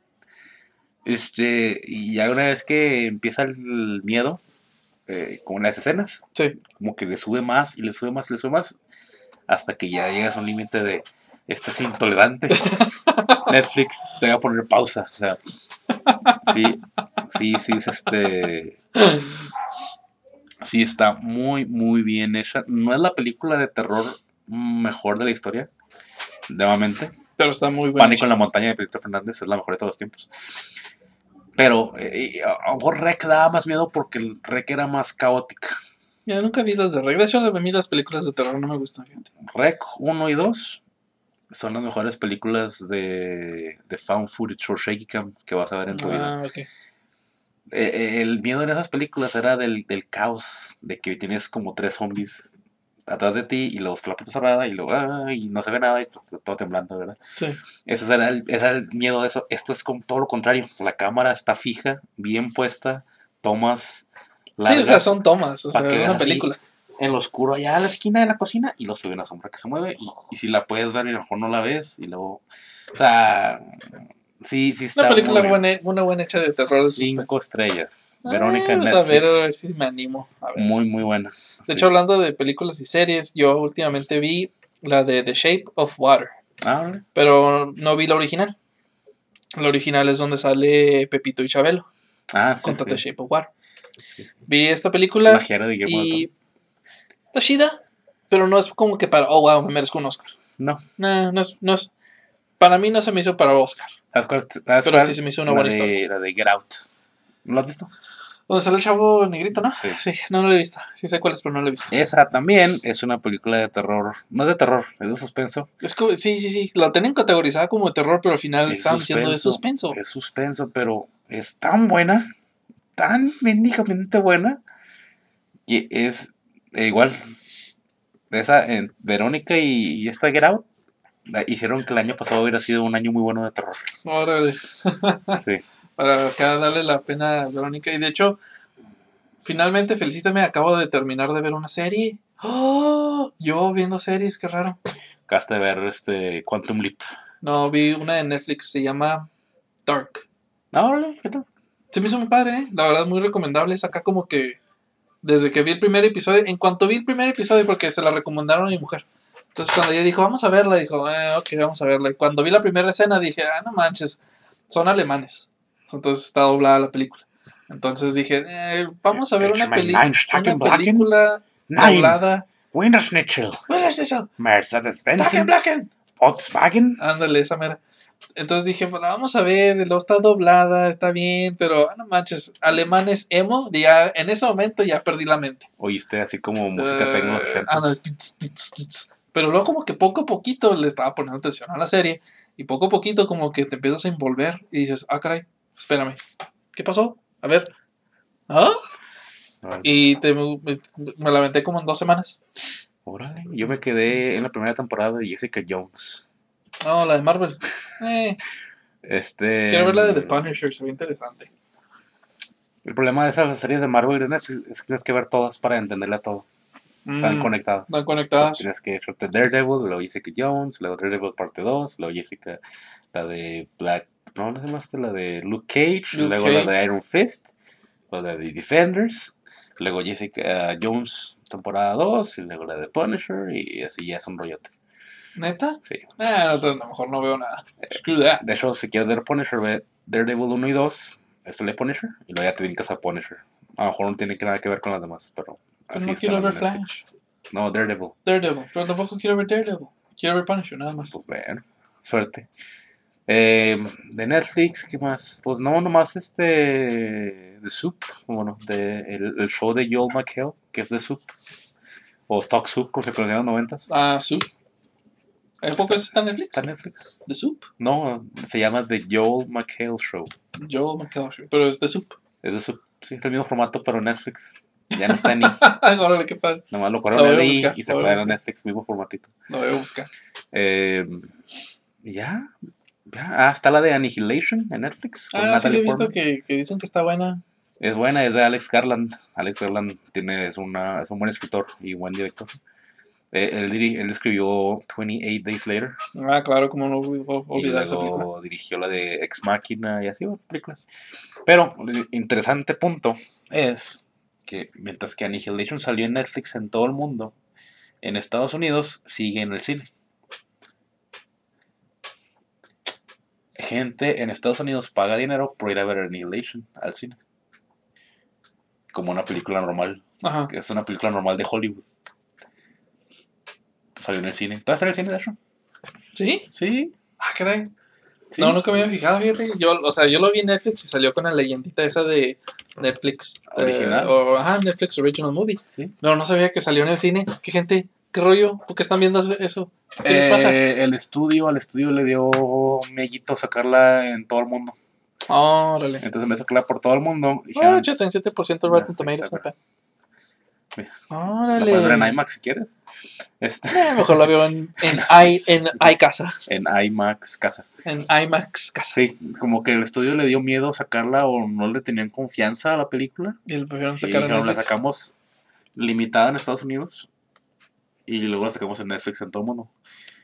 Este, y ya una vez que empieza el miedo, eh, con las escenas, Sí. como que le sube más y le sube más y le sube más, hasta que ya llegas a un límite de esto es intolerante. Netflix te va a poner pausa. O sea, sí, sí, sí, es este. Sí, está muy, muy bien hecha. No es la película de terror mejor de la historia, nuevamente. Pero está muy bueno. Pánico en la montaña de Pedro Fernández es la mejor de todos los tiempos. Pero eh, a lo mejor Rec daba más miedo porque el Rec era más caótica. Ya nunca vi las de regreso. A mí las películas de terror no me gustan, fíjate. Rec uno y dos son las mejores películas de, de found footage o shaky cam que vas a ver en tu vida. Ah, ok. Eh, el miedo en esas películas era del, del caos, de que tienes como tres zombies atrás de ti y luego está la puerta cerrada y luego ah, y no se ve nada y pues, todo temblando, ¿verdad? Sí. Ese era el, ese era el miedo de eso. Esto es como todo lo contrario. La cámara está fija, bien puesta, tomas largas. Sí, o sea, son tomas. O sea, para que es veas una así película. en lo oscuro allá a la esquina de la cocina y luego se ve una sombra que se mueve y, y si la puedes ver y a lo mejor no la ves y luego, o sea, sí, sí está Una película muy buena, una buena hecha de terror de cinco suspenso. estrellas. Ah, Verónica en pues a ver, Netflix, a ver si me animo. A ver. muy muy buena. De Sí. hecho, hablando de películas y series, yo últimamente vi la de The Shape of Water, Ah, órale. pero no vi la original. La original es donde sale Pepito y Chabelo, Ah, sí, con The sí. Shape of Water. Sí, sí. Vi esta película Plagiario de Guillermo del Toro. y está chida, pero no es como que para, oh wow, me merezco un Oscar. No. No, no es, no es, para mí no se me hizo para Oscar, ¿Sabes cuál? ¿Sabes pero cuál? sí se me hizo una la buena de, historia. La de Get Out. ¿No la has visto? Donde sale el chavo negrito, ¿no? Sí. Sí, no, no la he visto. Sí sé cuál es, pero no la he visto. Esa también es una película de terror. No es de terror, es de suspenso. Es como, sí, sí, sí, la tienen categorizada como de terror, pero al final Es estaban diciendo de suspenso. suspenso. Es suspenso, pero es tan buena, tan bendicamente buena, que es eh, igual. Esa, eh, Verónica y, y esta Get Out la- hicieron que el año pasado hubiera sido un año muy bueno de terror. Órale. Sí. Para acá darle la pena a Verónica. Y de hecho, finalmente, felicítame, acabo de terminar de ver una serie. ¡Oh! Yo viendo series, qué raro. Acabaste de ver este Quantum Leap. No, vi una de Netflix, se llama Dark. Ah, órale, ¿qué tal? Se me hizo muy padre, ¿eh? La verdad, muy recomendable. Es acá como que desde que vi el primer episodio, en cuanto vi el primer episodio, porque se la recomendaron a mi mujer. Entonces, cuando ella dijo, vamos a verla, dijo, eh, ok, vamos a verla. Y cuando vi la primera escena, dije, ah, no manches, son alemanes. Entonces está doblada la película. Entonces dije, eh, vamos a ver una, My peli mind's stuck una in blacken. película Nine. doblada. Wiener Schnitzel. Wiener Schnitzel. Mercedes-Benz. Blacken, Blacken. Volkswagen. Ándale, esa mera. Entonces dije, bueno, vamos a ver, luego está doblada, está bien, pero ah, no manches, alemanes emo, ya, en ese momento ya perdí la mente. Oíste así como música Eh, tecno. ándale, tss, tss, tss, tss. Pero luego como que poco a poquito le estaba poniendo atención a la serie y poco a poquito como que te empiezas a envolver y dices, ah, caray, espérame, ¿qué pasó? A ver, ¿ah? Y te, me, me la aventé como en dos semanas. Órale, yo me quedé en la primera temporada de Jessica Jones. No, la de Marvel. Eh, Este. quiero ver la de The Punisher, se ve interesante. El problema de esas series de Marvel es que tienes que ver todas para entenderla todo. Están Mm, conectadas. Están conectadas. Entonces, tienes que ver Daredevil, luego Jessica Jones, luego Daredevil parte dos, luego Jessica, la de Black. No, no se llamaste la de Luke Cage, Luke luego Cage. la de Iron Fist, la de The Defenders, luego Jessica Jones temporada dos, y luego la de Punisher, y así ya es un rollote. ¿Neta? Sí. Ah, no, entonces a lo mejor no veo nada. Screw that. De hecho, si quieres ver Punisher, ve Daredevil uno y dos, este le Punisher, y luego ya te brincas a Punisher. A lo mejor no tiene que nada que ver con las demás, pero Pero así no están quiero en ver Netflix. Flash. No, Daredevil. Daredevil. Pero tampoco quiero ver Daredevil. Quiero ver Punisher, nada más. Pues bueno, suerte. Eh, de Netflix, ¿qué más? Pues no, nomás este. The Soup, bueno, de, el, el show de Joel McHale, que es The Soup. O Talk Soup, como se conocía en los noventas. Ah, Soup. ¿A poco eso está en Netflix? ¿Está en Netflix? ¿The Soup? No, se llama The Joel McHale Show. Joel McHale. Pero es The Soup. Es The Soup, sí, es el mismo formato, pero en Netflix. Ya no está ni. Órale, qué padre. Nomás lo Lo corrieron voy a ahí buscar, y se lo voy a fue a buscar. Netflix, mismo formatito. Lo voy a buscar. Eh, ya, ya. Ah, está la de Annihilation en Netflix. Con Ah, sí, Natalie he visto Portman. que, que dicen que está buena. Es buena, es de Alex Garland. Alex Garland tiene, es, una, es un buen escritor y buen director. Eh, él, diri- él escribió veintiocho Days Later. Ah, claro, como no ol- ol- Y olvidar esa película. luego dirigió la de Ex Machina y así otras películas. Pero el interesante punto es que mientras que Annihilation salió en Netflix en todo el mundo, en Estados Unidos sigue en el cine. Gente en Estados Unidos paga dinero por ir a ver Annihilation al cine. Como una película normal. Ajá. Que es una película normal de Hollywood. Salió en el cine. ¿Tú vas en el cine, de hecho? ¿Sí? Sí. Ah, caray. sí. No, nunca me había fijado, fíjate. Yo, o sea, yo lo vi en Netflix y salió con la leyendita esa de Netflix. eh, Original. o, ajá, Netflix Original Movies. Sí. Pero no sabía que salió en el cine. ¿Qué gente? ¿Qué rollo? ¿Por qué están viendo eso? ¿Qué les pasa? Eh, el estudio, al estudio le dio mellito sacarla en todo el mundo. Órale. Entonces me sacarla por todo el mundo. Y Ah, dijeron, ochenta y siete por ciento Mira, Rotten ahí Tomatoes. está, neta. Mira. la Órale. puedes ver en IMAX si quieres. Este, Eh, mejor la veo en, en, I, en iCasa. en IMAX casa. En IMAX Casa. Sí, como que el estudio le dio miedo sacarla o no le tenían confianza a la película. Y le prefirieron Y sacar en dijeron, la Netflix. sacamos limitada en Estados Unidos. Y luego la sacamos en Netflix en todo el mundo.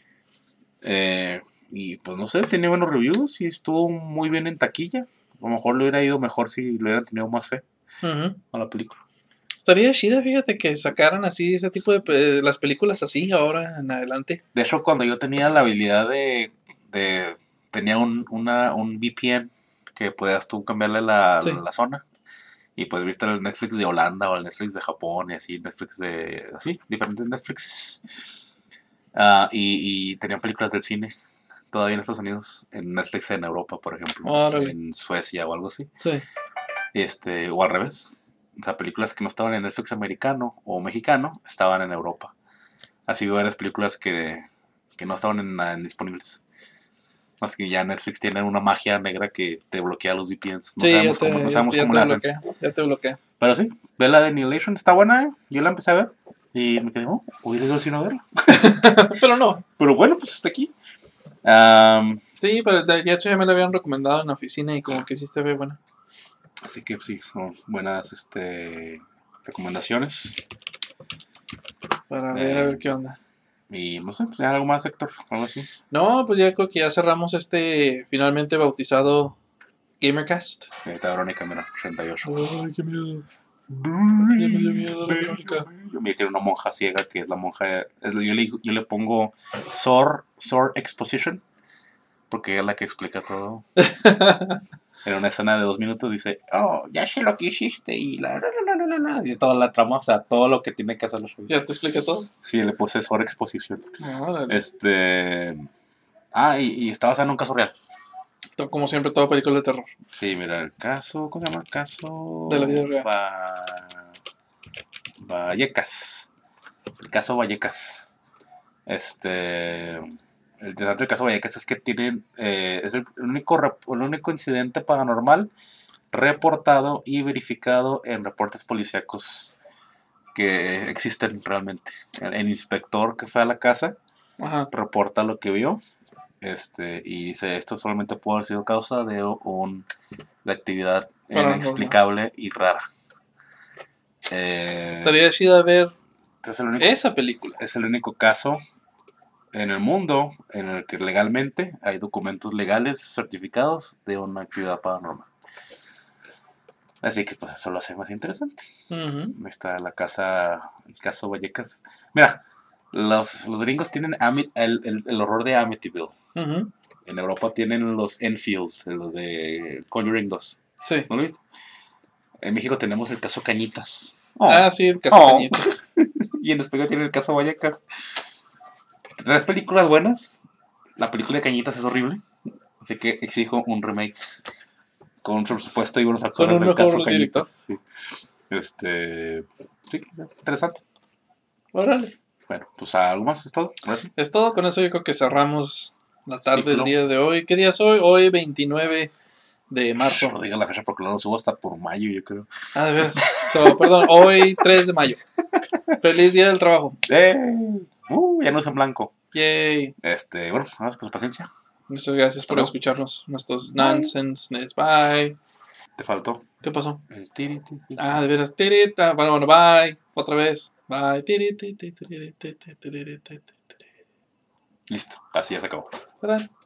Eh, y pues no sé, tenía buenos reviews y estuvo muy bien en taquilla. A lo mejor le hubiera ido mejor si le hubieran tenido más fe Ujú. a la película. Estaría chida, fíjate, que sacaran así ese tipo de pe- las películas así ahora en adelante. De hecho, cuando yo tenía la habilidad de... de tenía un, una, un V P N que podías tú cambiarle la, Sí. la zona. Y pues viste el Netflix de Holanda o el Netflix de Japón y así, Netflix de... así, diferentes Netflixes. Ah, y, y tenían películas del cine todavía en Estados Unidos, en Netflix en Europa, por ejemplo, Órale. en Suecia o algo así. Sí. Este, o al revés. O sea, películas que no estaban en Netflix americano o mexicano estaban en Europa. Así hubo varias películas que, que no estaban en, en disponibles. Más que ya Netflix tiene una magia negra que te bloquea los V P Ns. No Sí, sabemos ya te, cómo, no sabemos ya cómo te le hacen. bloquea. Ya te bloquea. Pero sí, ve la de Annihilation, está buena, ¿eh? Yo la empecé a ver y me quedé, oh, hubiera ido al cine a verla. Pero no. Pero bueno, pues está aquí. Um, Sí, pero de de hecho ya me la habían recomendado en la oficina y como que sí se ve buena. así que sí, son buenas este, recomendaciones. Para ver a Eh, ver qué onda. Y no sé, pues ya algo más, Héctor, algo así. No, pues ya creo que ya cerramos este finalmente bautizado Gamercast. Ahí está Verónica, mira, ochenta y ocho. Ay, qué miedo. Ya me dio miedo la Verónica. Mira, tiene una monja ciega que es la monja. Es, yo, le, yo le pongo Sor, Sor Exposition, porque ella es la que explica todo. En una escena de dos minutos dice: Oh, ya sé lo que hiciste. Y la. la, la, y toda la trama, o sea, todo lo que tiene que hacer la revista. ¿Ya te explica todo? Sí, le puse sobreexposición. Ah, Este. Ah, y, y está basado en un caso real. como siempre, toda película de terror. Sí, mira, el caso. ¿Cómo se llama? El caso. De la vida real. Va... Vallecas. El caso Vallecas. Este. El interesante del caso Vallecas es que tienen. Eh, es el único, rep- el único incidente paranormal reportado y verificado en reportes policíacos que existen realmente. El, el inspector que fue a la casa Ajá. reporta lo que vio. Este, y dice, esto solamente puede haber sido causa de un de actividad Paranormal. inexplicable y rara. Eh, Estaría chida ver es, el único, esa película. es el único caso en el mundo en el que legalmente hay documentos legales certificados de una actividad paranormal. Así que pues eso lo hace más interesante. Uh-huh. Está la casa, el caso Vallecas. Mira, los, los gringos tienen Ami- el, el, el horror de Amityville. Uh-huh. En Europa tienen los Enfield, los de Conjuring dos. Sí. ¿No lo viste? En México tenemos el caso Cañitas. Oh. Ah, sí, el caso Oh. Cañitas. Y en España tienen el caso Vallecas. Tres películas buenas. La película de Cañitas es horrible. Así que exijo un remake con presupuesto y buenos actores un del mejor caso director. Cañitas. Sí. Este. Sí, interesante. Órale. Bueno, pues algo más, es todo. Gracias. Es todo, con eso yo creo que cerramos la tarde Ciclo. del día de hoy. ¿Qué día es hoy? Hoy veintinueve de marzo. No diga la fecha porque no lo subo hasta por mayo, yo creo. Ah, de veras. So, perdón, hoy tres de mayo. Feliz día del trabajo. ¡Eh! Uh, ya no es en blanco. Yay. Este, bueno, nada más, pues paciencia. Muchas gracias Hasta por luego. escucharnos. Nuestros Bye. nonsense. Bye. Te faltó ¿Qué pasó? el tiri, tiri, tiri. Ah, de veras. Tirita. Bueno, bueno, bye. Otra vez. Bye. Tiri, tiri, tiri, tiri, tiri, tiri, tiri, tiri. Listo, así ya se acabó. ¿Verdad?